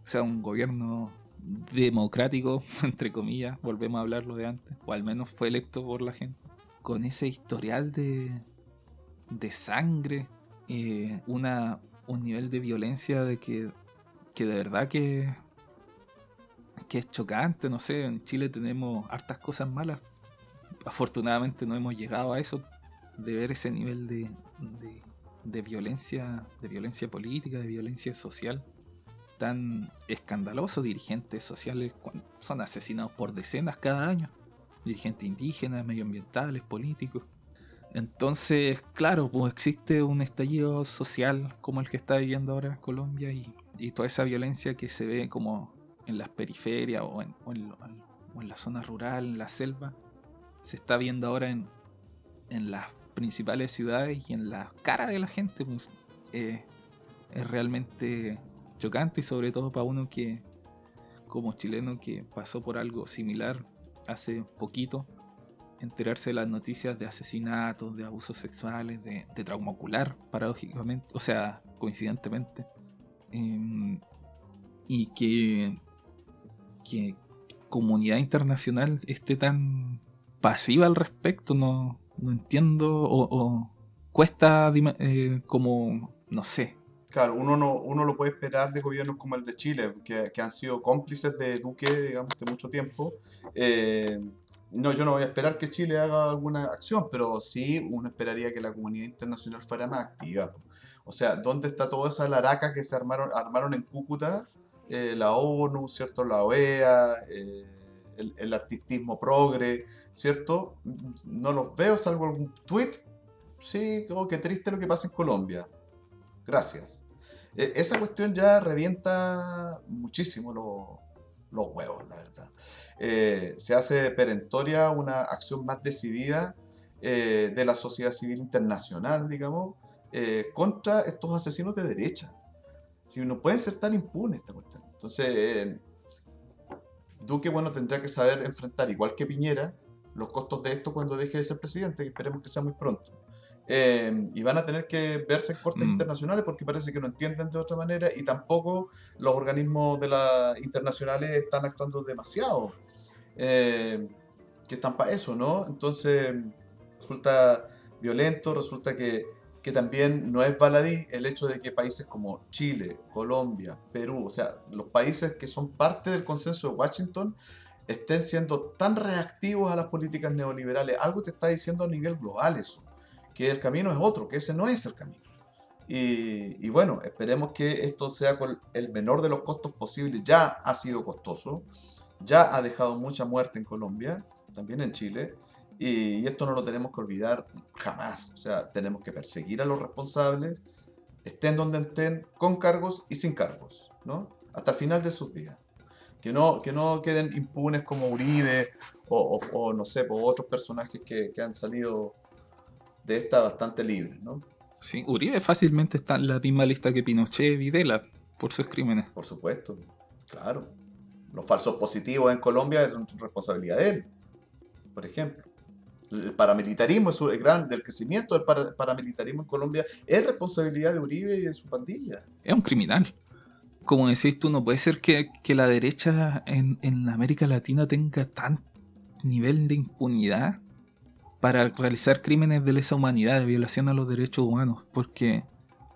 B: sea un gobierno democrático, entre comillas, volvemos a hablarlo de antes, o al menos fue electo por la gente, con ese historial de sangre, un nivel de violencia de que de verdad que es chocante. No sé, en Chile tenemos hartas cosas malas, afortunadamente no hemos llegado a eso, de ver ese nivel de violencia política, de violencia social tan escandaloso. Dirigentes sociales son asesinados por decenas cada año, dirigentes indígenas, medioambientales, políticos. Entonces, claro, pues existe un estallido social como el que está viviendo ahora Colombia, y toda esa violencia que se ve como en las periferias o en la zona rural, en la selva, se está viendo ahora en las principales ciudades y en la cara de la gente. Pues, es realmente chocante, y sobre todo para uno que, como chileno, que pasó por algo similar hace poquito, enterarse de las noticias de asesinatos, de abusos sexuales, de trauma ocular, paradójicamente, o sea, coincidentemente, y que comunidad internacional esté tan pasiva al respecto. No entiendo, o cuesta como, no sé.
A: Claro, uno lo puede esperar de gobiernos como el de Chile, que han sido cómplices de Duque, digamos, de mucho tiempo. Eh, no, yo no voy a esperar que Chile haga alguna acción, pero sí uno esperaría que la comunidad internacional fuera más activa, po. O sea, ¿dónde está toda esa laraca que se armaron en Cúcuta? La ONU, ¿cierto? La OEA, el artistismo progre, ¿cierto? No los veo, salvo algún tweet. Sí, como que triste lo que pasa en Colombia. Gracias. Esa cuestión ya revienta muchísimo los huevos, la verdad. Se hace perentoria una acción más decidida de la sociedad civil internacional, digamos, contra estos asesinos de derecha. Si no pueden ser tan impunes esta cuestión. Entonces, Duque, bueno, tendrá que saber enfrentar, igual que Piñera, los costos de esto cuando deje de ser presidente, que esperemos que sea muy pronto. Y van a tener que verse en cortes internacionales porque parece que no entienden de otra manera, y tampoco los organismos internacionales están actuando demasiado, que están para eso, ¿no? Entonces resulta violento, resulta que también no es baladí el hecho de que países como Chile, Colombia, Perú, o sea, los países que son parte del consenso de Washington, estén siendo tan reactivos a las políticas neoliberales. Algo te está diciendo a nivel global eso, que el camino es otro, que ese no es el camino. Y bueno, esperemos que esto sea con el menor de los costos posibles. Ya ha sido costoso, ya ha dejado mucha muerte en Colombia, también en Chile, y esto no lo tenemos que olvidar jamás. O sea, tenemos que perseguir a los responsables, estén donde estén, con cargos y sin cargos, ¿no? Hasta el final de sus días. Que no queden impunes como Uribe o no sé, por otros personajes que han salido de esta bastante libres, ¿no?
B: Sí, Uribe fácilmente está en la misma lista que Pinochet y Videla por sus crímenes.
A: Por supuesto, claro. Los falsos positivos en Colombia es responsabilidad de él, por ejemplo. El paramilitarismo, el crecimiento del paramilitarismo en Colombia es responsabilidad de Uribe y de su pandilla.
B: Es un criminal. Como decís tú, no puede ser que la derecha en América Latina tenga tan nivel de impunidad para realizar crímenes de lesa humanidad, de violación a los derechos humanos, porque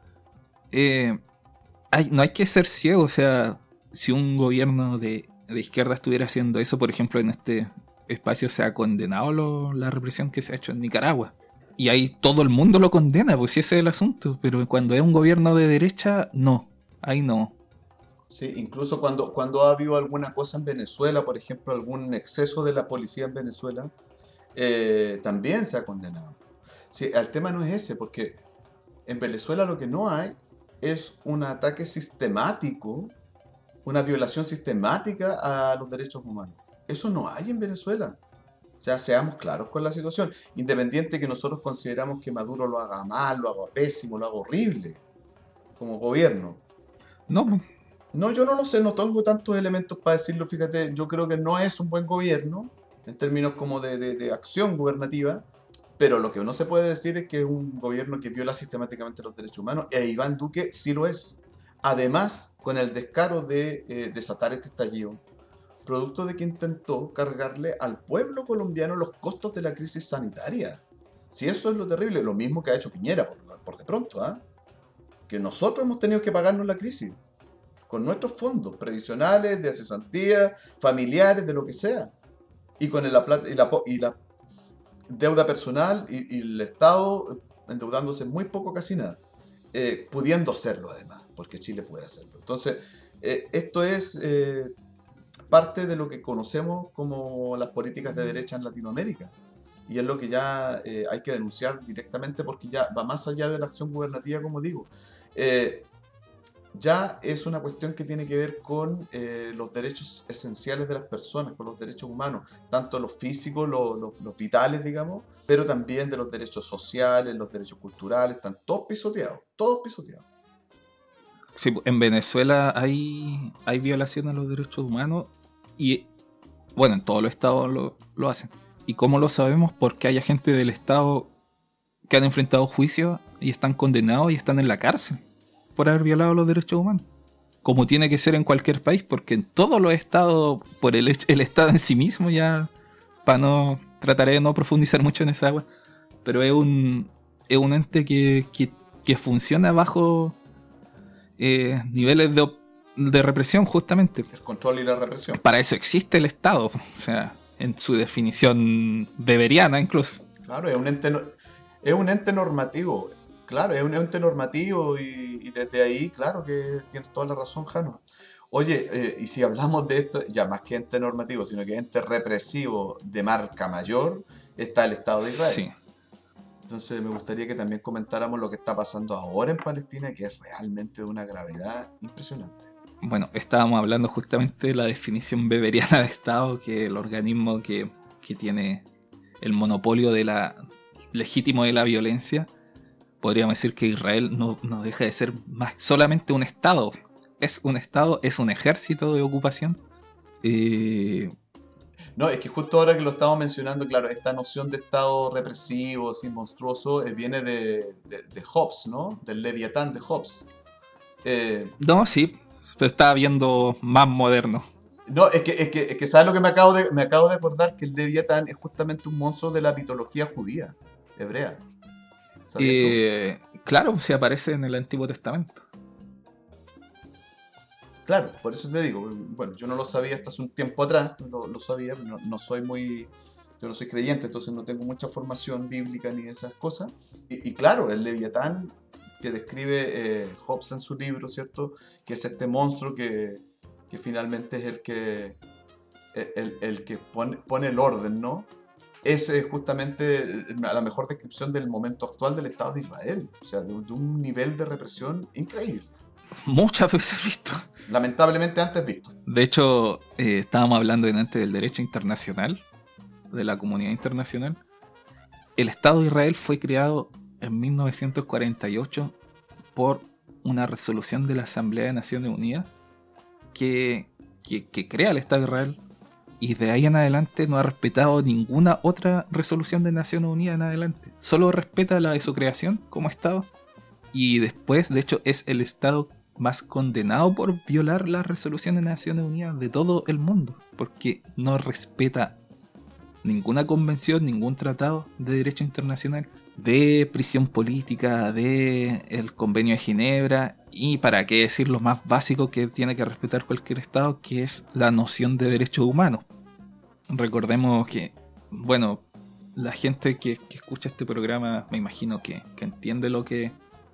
B: no hay que ser ciego. O sea, si un gobierno de izquierda estuviera haciendo eso, por ejemplo, en este espacio se ha condenado la represión que se ha hecho en Nicaragua, y ahí todo el mundo lo condena, pues si ese es el asunto. Pero cuando es un gobierno de derecha, no, ahí no.
A: Sí, incluso cuando ha habido alguna cosa en Venezuela, por ejemplo, algún exceso de la policía en Venezuela, también se ha condenado. Sí, el tema no es ese, porque en Venezuela lo que no hay es un ataque sistemático, una violación sistemática a los derechos humanos. Eso no hay en Venezuela. O sea, seamos claros con la situación. Independiente que nosotros consideramos que Maduro lo haga mal, lo haga pésimo, lo haga horrible como gobierno.
B: No.
A: No, yo no lo sé, no tengo tantos elementos para decirlo. Fíjate, yo creo que no es un buen gobierno en términos como de acción gubernativa, pero lo que no se puede decir es que es un gobierno que viola sistemáticamente los derechos humanos, e Iván Duque sí lo es. Además, con el descaro de desatar este estallido, producto de que intentó cargarle al pueblo colombiano los costos de la crisis sanitaria. Si eso es lo terrible, lo mismo que ha hecho Piñera, por de pronto, ¿ah? Que nosotros hemos tenido que pagarnos la crisis con nuestros fondos previsionales, de cesantía, familiares, de lo que sea. Y con la deuda personal y el Estado endeudándose muy poco, casi nada. Pudiendo hacerlo además, porque Chile puede hacerlo. Entonces, esto es parte de lo que conocemos como las políticas de derecha en Latinoamérica. Y es lo que ya hay que denunciar directamente porque ya va más allá de la acción gubernativa, como digo. Ya es una cuestión que tiene que ver con los derechos esenciales de las personas, con los derechos humanos, tanto los físicos, los vitales, digamos, pero también de los derechos sociales, los derechos culturales, están todos pisoteados, todos pisoteados.
B: Sí, en Venezuela hay violación a los derechos humanos y, bueno, en todos los estados lo hacen. ¿Y cómo lo sabemos? Porque hay agentes del Estado que han enfrentado juicios y están condenados y están en la cárcel por haber violado los derechos humanos. Como tiene que ser en cualquier país, porque en todos los estados, por el Estado en sí mismo, ya trataré de no profundizar mucho en esa agua, pero es un ente que funciona bajo niveles de represión, justamente.
A: El control y la represión.
B: Para eso existe el Estado, o sea, en su definición weberiana incluso.
A: Claro, es un ente normativo. Claro, es un ente normativo y desde ahí, claro que tienes toda la razón, Jano. Oye, y si hablamos de esto, ya más que ente normativo, sino que ente represivo de marca mayor, está el Estado de Israel.
B: Sí.
A: Entonces me gustaría que también comentáramos lo que está pasando ahora en Palestina, que es realmente de una gravedad impresionante.
B: Bueno, estábamos hablando justamente de la definición weberiana de Estado, que es el organismo que tiene el monopolio legítimo de la violencia. Podríamos decir que Israel no deja de ser más solamente un Estado. Es un Estado, es un ejército de ocupación.
A: No, es que justo ahora que lo estamos mencionando, claro, esta noción de Estado represivo, así monstruoso, viene de Hobbes, ¿no? Del Leviatán de Hobbes.
B: No, sí, pero estaba viendo más moderno.
A: No, es que ¿sabes lo que me acabo de acordar? Que el Leviatán es justamente un monstruo de la mitología judía, hebrea.
B: Claro, se aparece en el Antiguo Testamento.
A: Claro, por eso te digo, bueno, yo no lo sabía hasta hace un tiempo atrás, lo sabía, yo no soy creyente, entonces no tengo mucha formación bíblica ni esas cosas. Y claro, el Leviatán que describe Hobbes en su libro, ¿cierto? Que es este monstruo que finalmente es el que pone el orden, ¿no? Es justamente la mejor descripción del momento actual del Estado de Israel. O sea, de un nivel de represión increíble.
B: Muchas veces visto.
A: Lamentablemente antes visto.
B: De hecho, estábamos hablando antes del derecho internacional, de la comunidad internacional. El Estado de Israel fue creado en 1948 por una resolución de la Asamblea de Naciones Unidas que crea el Estado de Israel. Y de ahí en adelante no ha respetado ninguna otra resolución de Naciones Unidas en adelante. Solo respeta la de su creación como Estado. Y después, de hecho, es el Estado más condenado por violar las resoluciones de Naciones Unidas de todo el mundo. Porque no respeta ninguna convención, ningún tratado de derecho internacional, de prisión política, de el convenio de Ginebra. Y para qué decir lo más básico que tiene que respetar cualquier Estado, que es la noción de derechos humanos. Recordemos que, bueno, la gente que escucha este programa, me imagino que entiende lo que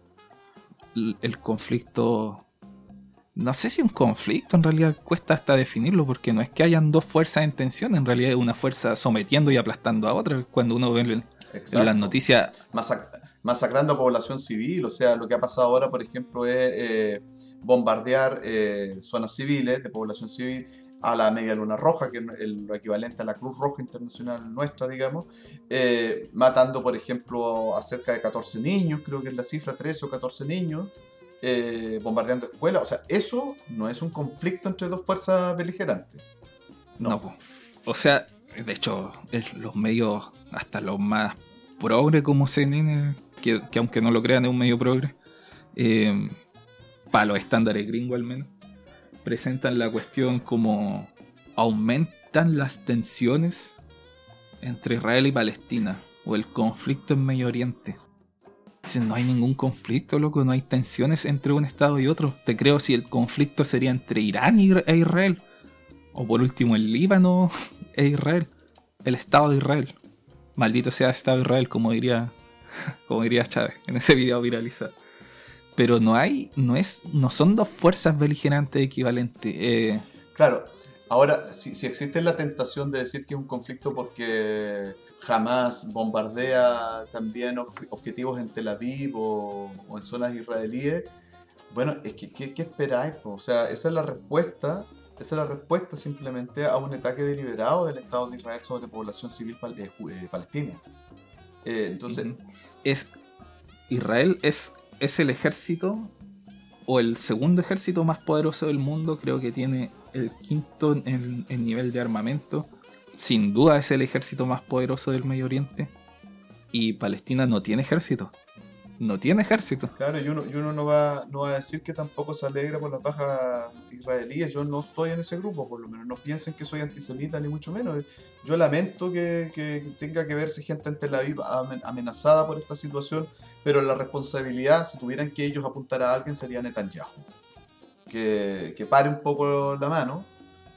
B: el conflicto. No sé si un conflicto, en realidad cuesta hasta definirlo, porque no es que hayan dos fuerzas en tensión, en realidad es una fuerza sometiendo y aplastando a otra. Cuando uno ve en las noticias,
A: masacrando a población civil, o sea, lo que ha pasado ahora, por ejemplo, es bombardear zonas civiles de población civil a la Media Luna Roja, que es lo equivalente a la Cruz Roja Internacional nuestra, digamos, matando, por ejemplo, a cerca de 14 niños, creo que es la cifra, 13 o 14 niños, bombardeando escuelas. O sea, eso no es un conflicto entre dos fuerzas beligerantes.
B: No. O sea, de hecho, los medios, hasta los más progre como CNN, que aunque no lo crean es un medio progre, para los estándares gringos al menos, presentan la cuestión como aumentan las tensiones entre Israel y Palestina, o el conflicto en Medio Oriente. Dicen, no hay ningún conflicto, loco, no hay tensiones entre un estado y otro. Te creo si el conflicto sería entre Irán e Israel, o por último el Líbano e Israel, el Estado de Israel. Maldito sea el Estado de Israel, como diría Chávez en ese video viralizado. Pero no son dos fuerzas beligerantes equivalentes.
A: Claro, ahora, si existe la tentación de decir que es un conflicto porque Hamas bombardea también objetivos en Tel Aviv o en zonas israelíes, bueno, es que ¿qué esperáis, po? O sea, esa es la respuesta simplemente a un ataque deliberado del Estado de Israel sobre población civil palestina. Entonces,
B: Israel es el ejército o el segundo ejército más poderoso del mundo. Creo que tiene el quinto en nivel de armamento. Sin duda es el ejército más poderoso del Medio Oriente. Y Palestina no tiene ejército. No tiene ejército.
A: Claro, y uno no va a decir que tampoco se alegra por las bajas israelíes. Yo no estoy en ese grupo, por lo menos. No piensen que soy antisemita, ni mucho menos. Yo lamento que tenga que verse gente en Tel Aviv amenazada por esta situación, pero la responsabilidad, si tuvieran que ellos apuntar a alguien, sería Netanyahu. Que pare un poco la mano.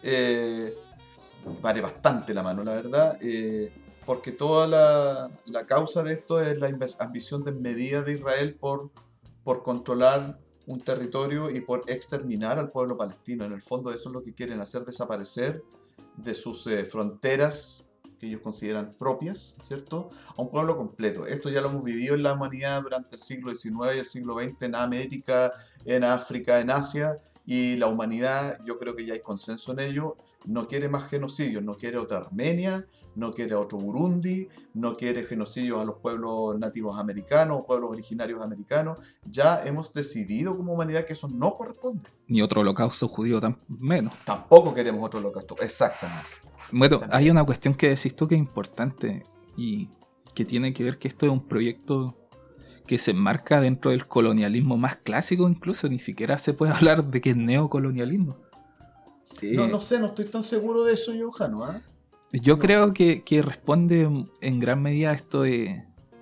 A: Pare bastante la mano, la verdad. Porque toda la causa de esto es la ambición desmedida de Israel por controlar un territorio y por exterminar al pueblo palestino. En el fondo eso es lo que quieren, hacer desaparecer de sus fronteras que ellos consideran propias, ¿cierto?, a un pueblo completo. Esto ya lo hemos vivido en la humanidad durante el siglo XIX y el siglo XX en América, en África, en Asia, y la humanidad, yo creo que ya hay consenso en ello, no quiere más genocidios, no quiere otra Armenia, no quiere otro Burundi, no quiere genocidios a los pueblos nativos americanos, pueblos originarios americanos. Ya hemos decidido como humanidad que eso no corresponde.
B: Ni otro holocausto judío menos.
A: Tampoco queremos otro holocausto, exactamente.
B: Bueno, hay una cuestión que decís tú que es importante y que tiene que ver que esto es un proyecto que se enmarca dentro del colonialismo más clásico, incluso ni siquiera se puede hablar de que es neocolonialismo.
A: No sé, no estoy tan seguro de eso, Johano, ¿eh?
B: Yo creo que responde en gran medida a esto de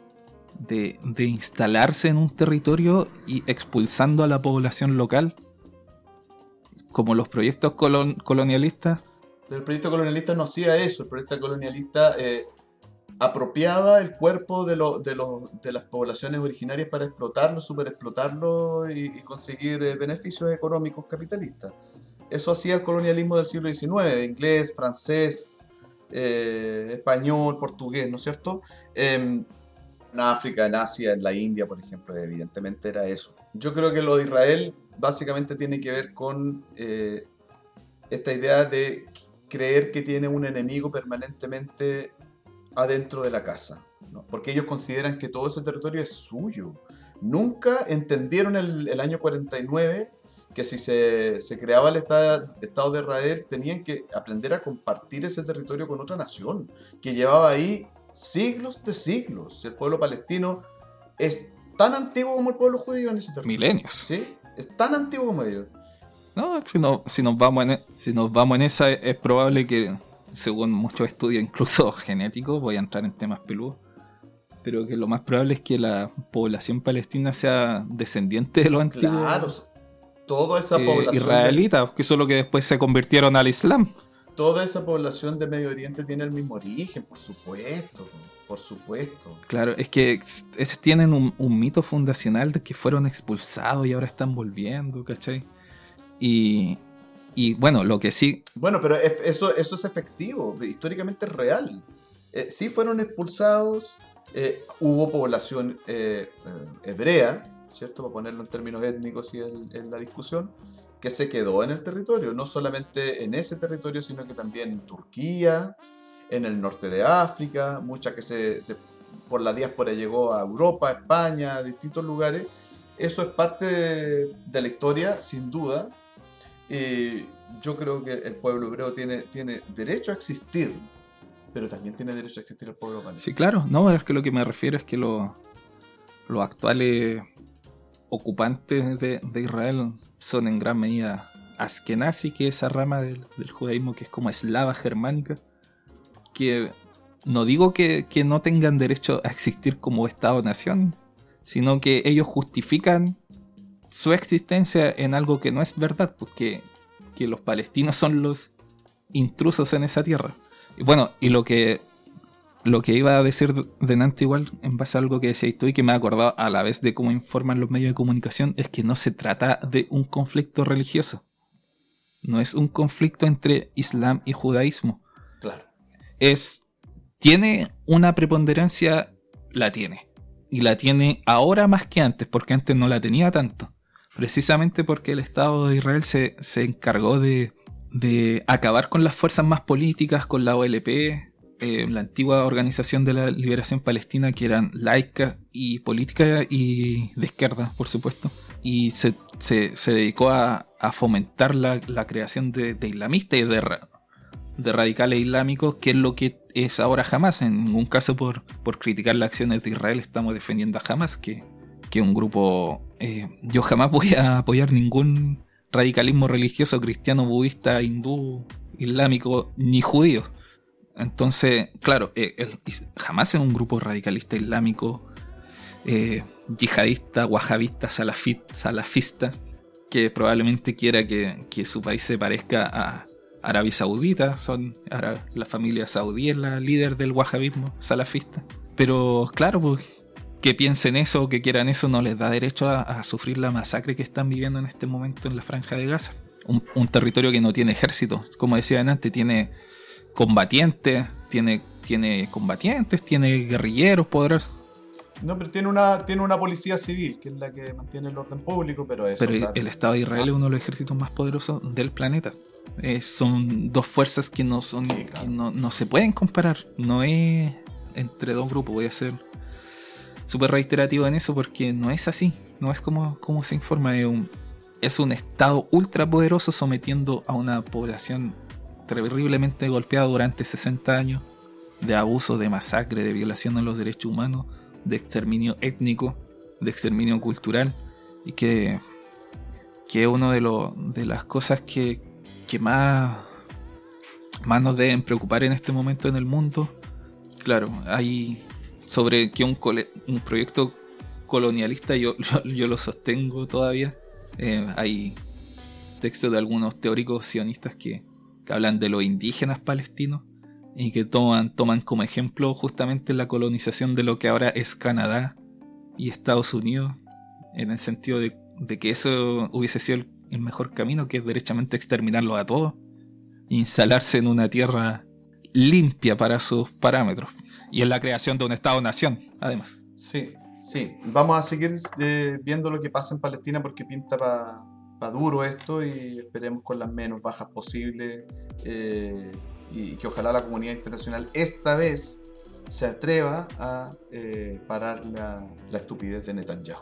B: instalarse en un territorio y expulsando a la población local, como los proyectos colonialistas.
A: Pero el proyecto colonialista no hacía eso. El proyecto colonialista apropiaba el cuerpo de las poblaciones originarias para explotarlo, superexplotarlo y conseguir beneficios económicos capitalistas. Eso hacía el colonialismo del siglo XIX, inglés, francés, español, portugués, ¿no es cierto? En África, en Asia, en la India, por ejemplo, evidentemente era eso. Yo creo que lo de Israel básicamente tiene que ver con esta idea de creer que tiene un enemigo permanentemente adentro de la casa, ¿no? Porque ellos consideran que todo ese territorio es suyo. Nunca entendieron el año 49 que si se creaba el Estado de Israel tenían que aprender a compartir ese territorio con otra nación que llevaba ahí siglos de siglos. El pueblo palestino es tan antiguo como el pueblo judío en ese territorio.
B: Milenios.
A: ¿Sí? Es tan antiguo como ellos.
B: No, si nos vamos en esa, es probable que, según muchos estudios, incluso genéticos, voy a entrar en temas peludos, pero que lo más probable es que la población palestina sea descendiente de los antiguos.
A: Claro, toda esa población
B: israelita, que eso es lo que después se convirtieron al Islam.
A: Toda esa población de Medio Oriente tiene el mismo origen, por supuesto. Por supuesto.
B: Claro, es que ellos tienen un mito fundacional de que fueron expulsados y ahora están volviendo, ¿cachai? Y bueno, lo que sí...
A: Bueno, pero eso es efectivo, históricamente es real. Sí fueron expulsados, hubo población hebrea, ¿cierto? Para ponerlo en términos étnicos y en la discusión, que se quedó en el territorio, no solamente en ese territorio, sino que también en Turquía, en el norte de África, mucha que por la diáspora llegó a Europa, a España, a distintos lugares. Eso es parte de la historia, sin duda. Yo creo que el pueblo hebreo tiene derecho a existir, pero también tiene derecho a existir el pueblo palestino.
B: Sí, claro. No, es que lo que me refiero es que los actuales ocupantes de Israel son en gran medida askenazi, que es esa rama del judaísmo que es como eslava germánica, que no digo que no tengan derecho a existir como Estado-nación, sino que ellos justifican su existencia en algo que no es verdad, porque que los palestinos son los intrusos en esa tierra. Y bueno, y lo que iba a decir delante igual, en base a algo que decías tú y que me he acordado a la vez de cómo informan los medios de comunicación, es que no se trata de un conflicto religioso. No es un conflicto entre Islam y judaísmo.
A: Claro.
B: Tiene una preponderancia, la tiene. Y la tiene ahora más que antes, porque antes no la tenía tanto. Precisamente porque el Estado de Israel se encargó de acabar con las fuerzas más políticas, con la OLP, la antigua Organización de la Liberación Palestina, que eran laicas y políticas y de izquierda, por supuesto. Y se dedicó a fomentar la creación de islamistas y de radicales islámicos, que es lo que es ahora Hamas. En ningún caso por criticar las acciones de Israel estamos defendiendo a Hamas, que un grupo... yo jamás voy a apoyar ningún radicalismo religioso cristiano, budista, hindú, islámico, ni judío. Entonces, claro, Hamas es un grupo radicalista islámico, yihadista, wahabista, salafista, que probablemente quiera que su país se parezca a Arabia Saudita. La familia saudí es la líder del wahabismo salafista. Pero claro, pues, que piensen eso o que quieran eso no les da derecho a sufrir la masacre que están viviendo en este momento en la Franja de Gaza. Un territorio que no tiene ejército, como decía antes, tiene combatientes, tiene guerrilleros poderosos.
A: No, pero tiene una policía civil, que es la que mantiene el orden público, pero eso...
B: Pero claro, el Estado de Israel es uno de los ejércitos más poderosos del planeta. Son dos fuerzas que no son, sí, claro, que no se pueden comparar. No es entre dos grupos. Voy a ser súper reiterativo en eso porque no es así. No es como se informa. Es un Estado ultrapoderoso sometiendo a una población terriblemente golpeada durante 60 años de abuso, de masacre, de violación a los derechos humanos, de exterminio étnico, de exterminio cultural, y que es una de las cosas que más nos deben preocupar en este momento en el mundo. Claro, hay sobre que un proyecto colonialista, yo lo sostengo todavía. Hay textos de algunos teóricos sionistas que hablan de los indígenas palestinos y que toman como ejemplo justamente la colonización de lo que ahora es Canadá y Estados Unidos, en el sentido de que eso hubiese sido el mejor camino, que es derechamente exterminarlos a todos e instalarse en una tierra limpia para sus parámetros, y en la creación de un Estado-nación, además.
A: Sí, vamos a seguir viendo lo que pasa en Palestina, porque pinta para duro esto, y esperemos con las menos bajas posibles, y que ojalá la comunidad internacional esta vez se atreva a parar la estupidez de Netanyahu.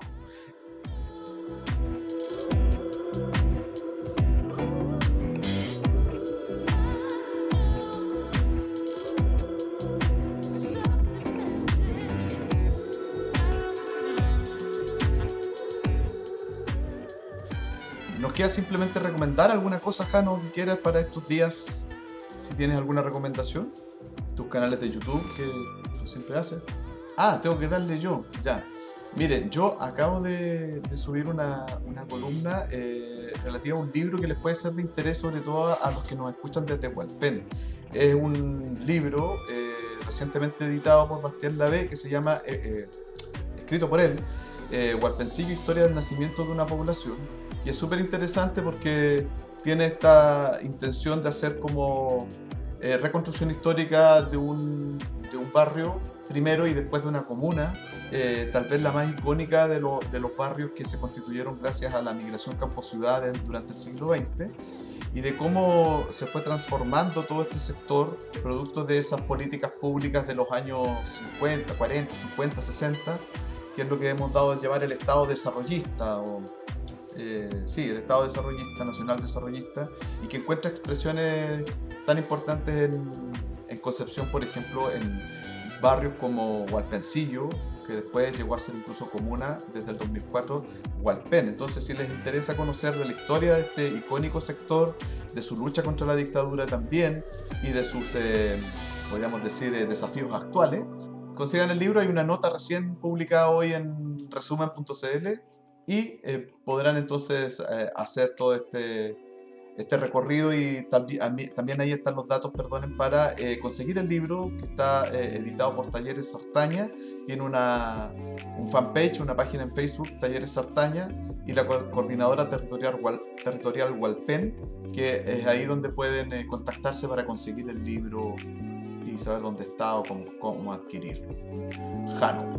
A: Nos queda simplemente recomendar alguna cosa, Jano, que quieras para estos días. Si tienes alguna recomendación, tus canales de YouTube que tú siempre haces. Tengo que darle yo, ya. Miren, yo acabo de subir una columna relativa a un libro que les puede ser de interés, sobre todo a los que nos escuchan desde Hualpén. Es un libro recientemente editado por Bastián Lavé, que se llama, escrito por él, Hualpencillo, historia del nacimiento de una población. Y es súper interesante porque tiene esta intención de hacer como reconstrucción histórica de un barrio primero y después de una comuna, tal vez la más icónica de los barrios que se constituyeron gracias a la migración campo-ciudad durante el siglo XX, y de cómo se fue transformando todo este sector producto de esas políticas públicas de los años 50, 40, 50, 60, que es lo que hemos dado a llamar el Estado desarrollista, el Estado desarrollista, nacional desarrollista, y que encuentra expresiones tan importantes en Concepción, por ejemplo, en barrios como Hualpencillo, que después llegó a ser incluso comuna desde el 2004, Hualpén. Entonces, si les interesa conocer de la historia de este icónico sector, de su lucha contra la dictadura también, y de sus, podríamos decir, desafíos actuales, consigan el libro. Hay una nota recién publicada hoy en resumen.cl y podrán entonces hacer todo este recorrido, y también ahí están los datos, perdonen, para conseguir el libro, que está editado por Talleres Sartaña. Tiene un fanpage, una página en Facebook, Talleres Sartaña, y la coordinadora territorial Hualpén, que es ahí donde pueden contactarse para conseguir el libro y saber dónde está o cómo adquirirlo. Jano.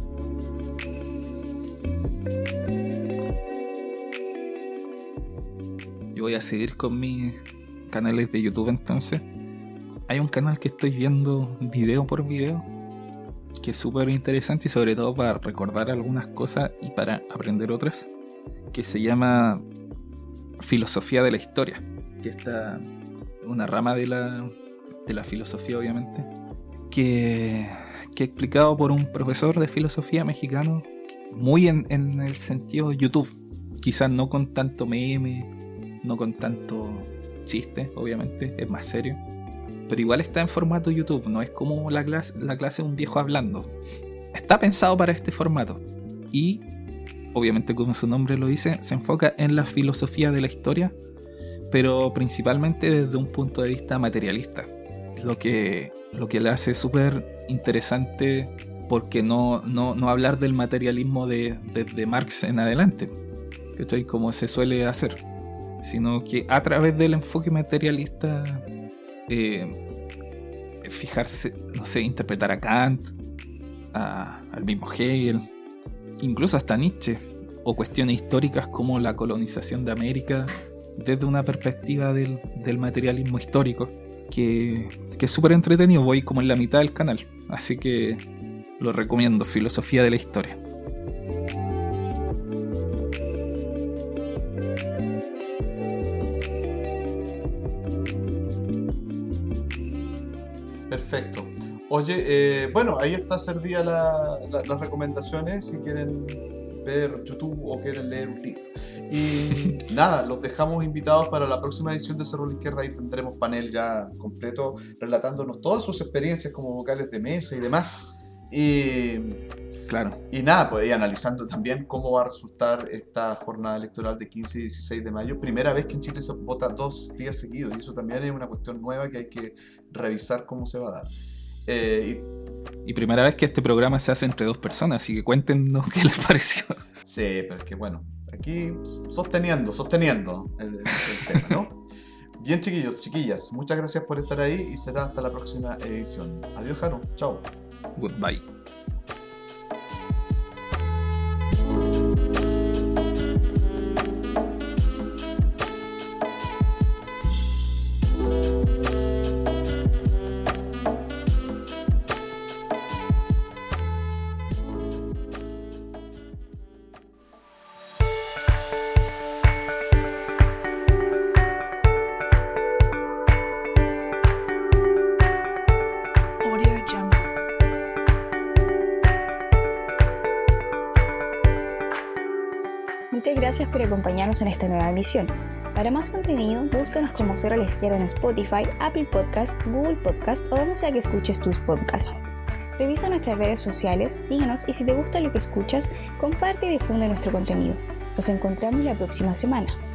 B: Yo voy a seguir con mis canales de YouTube entonces. Hay un canal que estoy viendo video por video, que es súper interesante, y sobre todo para recordar algunas cosas y para aprender otras, que se llama Filosofía de la Historia, que está una rama de la filosofía, obviamente, que explicado por un profesor de filosofía mexicano, muy en el sentido de YouTube, quizás no con tanto meme, no con tanto chiste, obviamente, es más serio, pero igual está en formato YouTube, no es como la clase de un viejo hablando. Está pensado para este formato y, obviamente, como su nombre lo dice, se enfoca en la filosofía de la historia, pero principalmente desde un punto de vista materialista, lo que le hace súper interesante, porque no hablar del materialismo desde Marx en adelante, ¿cachai? Como se suele hacer, sino que a través del enfoque materialista fijarse, no sé, interpretar a Kant, al mismo Hegel, incluso hasta Nietzsche, o cuestiones históricas como la colonización de América desde una perspectiva del materialismo histórico, que es súper entretenido. Voy como en la mitad del canal, así que lo recomiendo, Filosofía de la Historia.
A: Perfecto. Oye, bueno, ahí está servida las recomendaciones si quieren ver YouTube o quieren leer un libro. Y nada, los dejamos invitados para la próxima edición de Cerro a la Izquierda. Ahí tendremos panel ya completo relatándonos todas sus experiencias como vocales de mesa y demás.
B: Claro.
A: Y nada, pues, y analizando también cómo va a resultar esta jornada electoral de 15 y 16 de mayo. Primera vez que en Chile se vota 2 días seguidos, y eso también es una cuestión nueva que hay que revisar cómo se va a dar.
B: Y primera vez que este programa se hace entre 2 personas, así que cuéntenos qué les pareció.
A: Sí, pero es que bueno, aquí sosteniendo el tema, ¿no? Bien, chiquillos, chiquillas, muchas gracias por estar ahí y será hasta la próxima edición. Adiós, Jaro, chao.
B: Goodbye.
C: Muchas gracias por acompañarnos en esta nueva emisión. Para más contenido, búscanos como Cerro a la Izquierda en Spotify, Apple Podcast, Google Podcast o donde sea que escuches tus podcasts. Revisa nuestras redes sociales, síguenos y si te gusta lo que escuchas, comparte y difunde nuestro contenido. Nos encontramos la próxima semana.